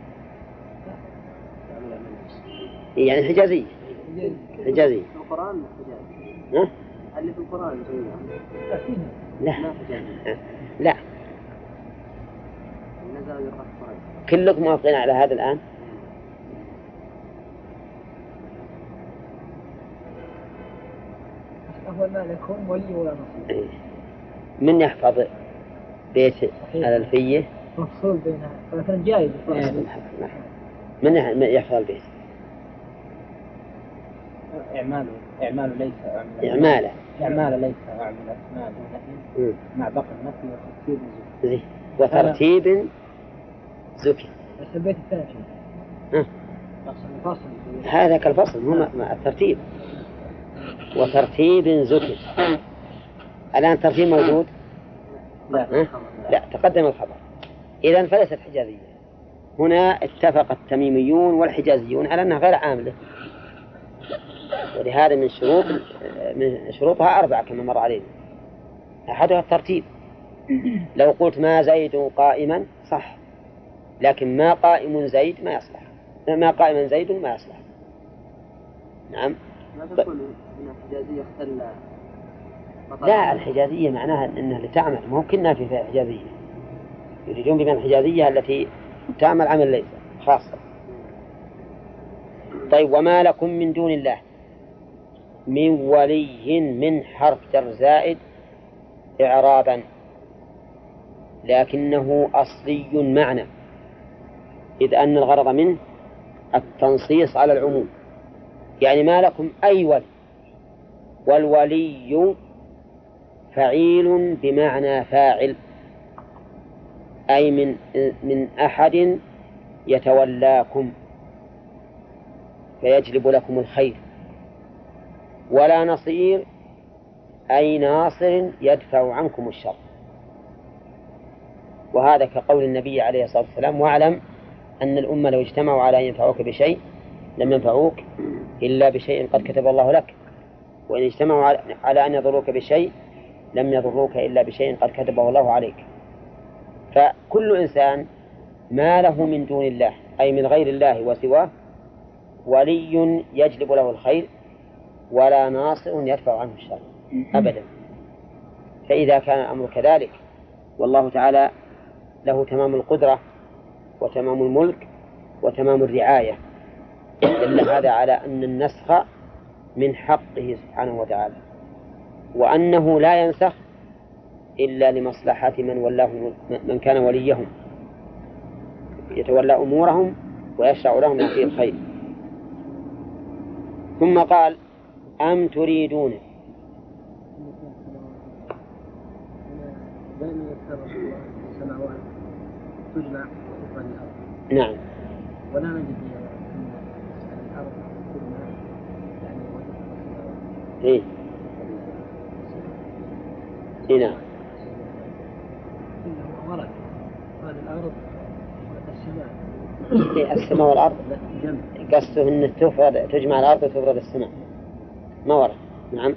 يعني حجازية. حجازية في القرآن حجازي. اللي في القرآن لا كلكم موافقين على هذا الآن؟ هو ما لكم ولي ولا نصير. من يحفظ بيت الألفية مفصول بينها فمثلا جائز. من يحفظ البيت؟ إعمال ليس إعمال ليس أعمل أسماء مع بقى النفي وترتيب زي وترتيب زكي. بس البيت الثاني فصل هذا كالفصل هو مع الترتيب وترتيب زكي. الآن ترتيب موجود لا تقدم الخبر. إذن فليست حجازية. هنا اتفق التميميون والحجازيون على أنها غير عاملة، ولهذا من شروطها 4 كما مر علينا. أحدها الترتيب. لو قلت ما زيد قائما صح، لكن ما قائم زيد ما يصلح، ما قائما زيد ما يصلح. نعم. ما تكون من الحجازية اختل. لا، الحجازية معناها أنها لتعمل، ممكن في حجازية يريدون بمن الحجازية التي تعمل عمل ليس خاصة. طيب، وما لكم من دون الله من ولي من حرف جر زائد إعرابا، لكنه أصلي معنى، إذ أن الغرض منه التنصيص على العموم. يعني ما لكم أي ولي، والولي فعيل بمعنى فاعل، أي من أحد يتولاكم فيجلب لكم الخير، ولا نصير أي ناصر يدفع عنكم الشر. وهذا كقول النبي عليه الصلاة والسلام: واعلم أن الأمة لو اجتمعوا على أن ينفعوك بشيء لم ينفعوك إلا بشيء قد كتب الله لك، وإن اجتمعوا على أن يضروك بشيء لم يضروك إلا بشيء قد كتبه الله عليك. فكل إنسان ما له من دون الله أي من غير الله وسواه ولي يجلب له الخير، ولا ناصر يدفع عنه الشر أبدا. فإذا كان الأمر كذلك والله تعالى له تمام القدرة وتمام الملك وتمام الرعاية، دل هذا على أن النسخ من حقه سبحانه وتعالى، وأنه لا ينسخ إلا لمصلحة من ولاه، من كان وليهم يتولى أمورهم ويشرع لهم ما فيه الخير. ثم قال: أم تريدون. السماوات تجمع وتفرد الأرض. نعم. ولا نجد الأرض تجمع يعني وتفرد السماوات. إيه. نعم. إنه ورد الأرض والسماء. إيه، السماء والأرض قصده أن تجمع الأرض وتفرد السماء، ما ورد. نعم.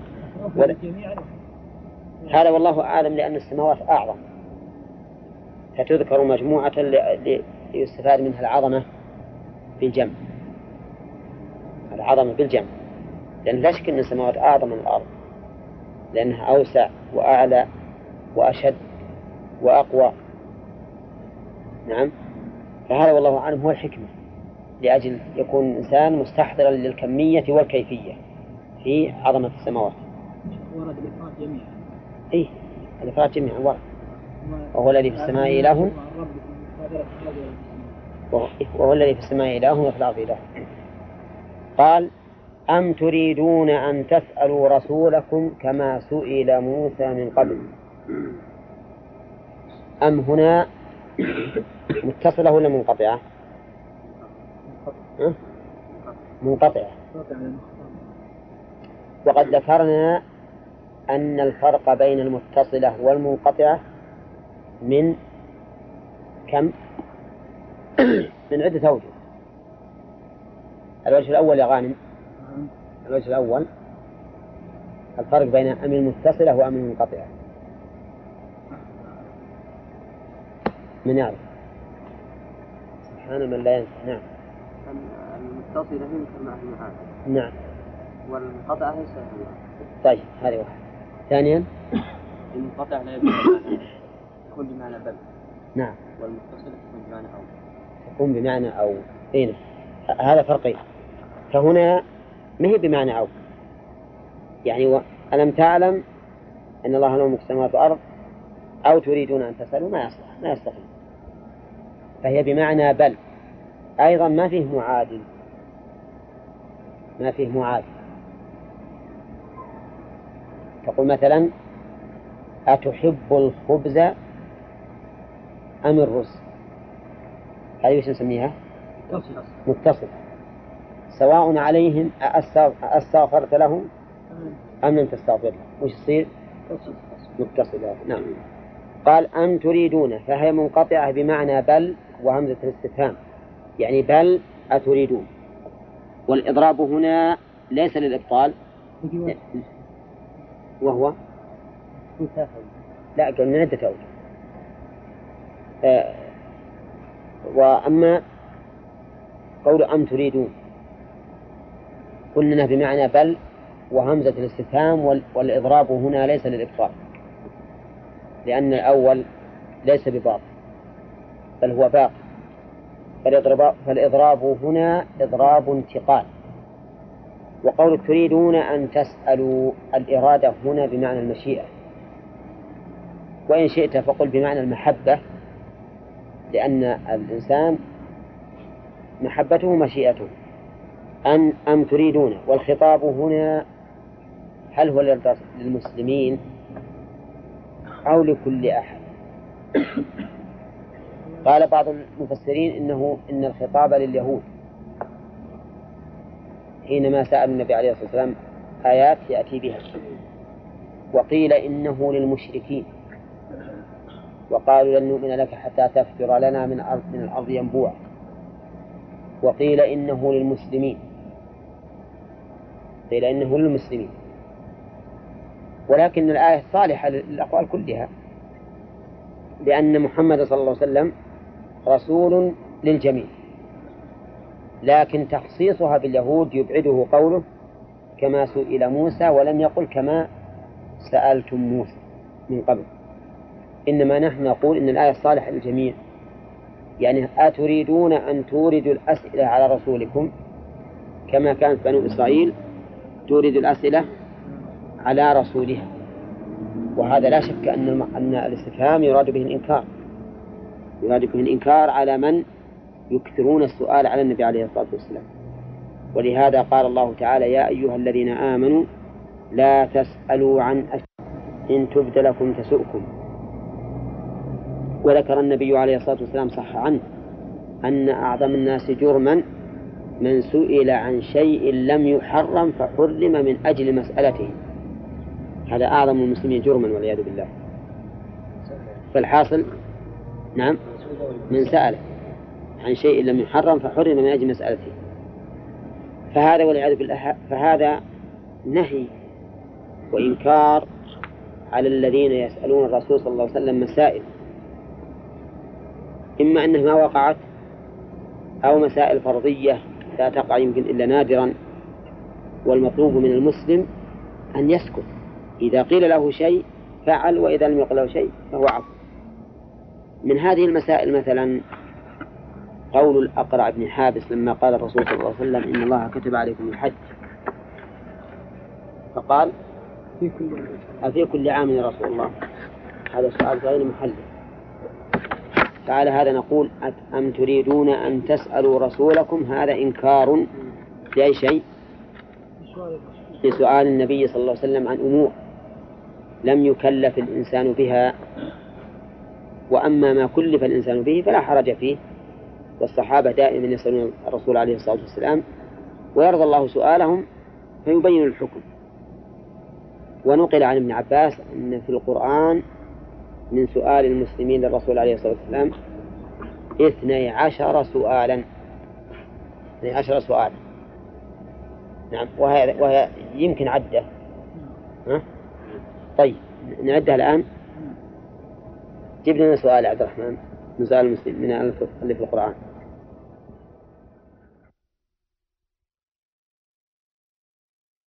هذا والله أعلم، لأن السماوات أعظم، فتذكر مجموعة ليستفاد منها العظمة بالجمع، العظمة بالجمع، لأن لا شك أن السماوات أعظم من الأرض، لأنها أوسع وأعلى وأشد وأقوى. نعم. فهذا والله أعلم هو الحكمة، لأجل يكون الإنسان مستحضرا للكمية والكيفية في عظمة السماوات. ورد الإفراد جميعا. إيه، الإفراد جميعا ورد. وهو الذي في السماء إله، وهو الذي في السماء إله وفي الأرض إله. قال: أم تريدون أن تسألوا رسولكم كما سئل موسى من قبل. أم هنا متصلة ولا منقطعة؟ منقطعة. وقد ذكرنا أن الفرق بين المتصلة والمنقطعة من كم؟ من عدة أوجه. الوجه الأول يا غانم، الوجه الأول الفرق بين أم المتصلة وأم المنقطعة. من يعرف؟ سبحان من لا ينسى. نعم. المتصلة هي كما هي. نعم. والمنقطعة هي سهلة. طيب، هذه واحد. ثانيا المنقطع لا يكون بمعنى بل. نعم. والمتصل تكون بمعنى أو. تكون بمعنى أو. إيه، هذا فرقين. فهنا ما هي بمعنى أو، يعني ألم تعلم أن الله له ملك السماوات والأرض أو تريدون أن تسألوا، ما يصلح، ما يستقيم. فهي بمعنى بل، أيضا ما فيه معادل، ما فيه معادل. تقول مثلا: أتحب الخبز أم الرز؟ هذه وش نسميها؟ متصل. سواء عليهم أستغفرت لهم أم لم تستغفر لهم، وش يصير؟ متصل. نعم. قال أم تريدون، فهي منقطعة بمعنى بل وهمزة الاستفهام، يعني بل أتريدون. والإضراب هنا ليس للإبطال، وهو لا قلنا عدة أوجه. وأما قول أم تريدون قلنا بمعنى بل وهمزة الاستفهام، والإضراب هنا ليس للإبطال، لأن الأول ليس بباطل بل هو باطل، فالإضراب هنا إضراب انتقال. وقول تريدون أن تسألوا، الإرادة هنا بمعنى المشيئة، وإن شئت فقل بمعنى المحبة، لأن الإنسان محبته مشيئته. أم تريدون، والخطاب هنا هل هو للمسلمين أو لكل أحد؟ قال بعض المفسرين إن الخطاب لليهود حينما سأل النبي عليه الصلاة والسلام آيات يأتي بها، وقيل إنه للمشركين وقالوا لن نؤمن لك حتى تفجر لنا من الأرض ينبوعا، وقيل إنه للمسلمين، قيل إنه للمسلمين، ولكن الآية صالحة للأقوال كلها، لأن محمد صلى الله عليه وسلم رسول للجميع، لكن تخصيصها باليهود يبعده قوله كما سئل موسى، ولم يقل كما سألتم موسى من قبل، إنما نحن نقول إن الآية صالحة للجميع. يعني أتريدون أن توردوا الأسئلة على رسولكم كما كانت بنو إسرائيل تورد الأسئلة على رسولها، وهذا لا شك أن الاستفهام يراد به الإنكار، يراد به الإنكار على من يكثرون السؤال على النبي عليه الصلاة والسلام. ولهذا قال الله تعالى يا أيها الذين آمنوا لا تسألوا عن أشياء إن تبد لكم تسؤكم. وذكر النبي عليه الصلاة والسلام صح عنه أن أعظم الناس جرما من سئل عن شيء لم يحرم فحرم من أجل مسألته، هذا أعظم المسلمين جرما والعياذ بالله. فالحاصل نعم من سأل عن شيء لم يحرم فحرم من أجل مسألته، فهذا والعياذ بالله فهذا نهي وإنكار على الذين يسألون الرسول صلى الله عليه وسلم مسائل، إما أنها ما وقعت أو مسائل فرضية لا تقع يمكن إلا نادرا. والمطلوب من المسلم أن يسكت، إذا قيل له شيء فعل، وإذا لم يقل له شيء فهو عفو. من هذه المسائل مثلا قول الأقرع بن حابس لما قال الرسول صلى الله عليه وسلم إن الله كتب عليكم الحج، فقال أفي كل عام يا رسول الله؟ هذا سؤال غير محل. فعلى هذا نقول أم تريدون أن تسألوا رسولكم، هذا إنكار لأي شيء؟ لسؤال النبي صلى الله عليه وسلم عن أمور لم يكلف الإنسان بها، وأما ما كلف الإنسان به فلا حرج فيه. والصحابة دائما يسألون الرسول عليه الصلاة والسلام ويرضى الله سؤالهم فيبين الحكم. ونقل عن ابن عباس أن في القرآن من سؤال المسلمين للرسول عليه الصلاة والسلام 12 سؤالا، 12 سؤالا. نعم، وهي يمكن عدة. طيب نعدها الآن. جيب لنا سؤال عبد الرحمن من سؤال المسلم من اللي في القرآن.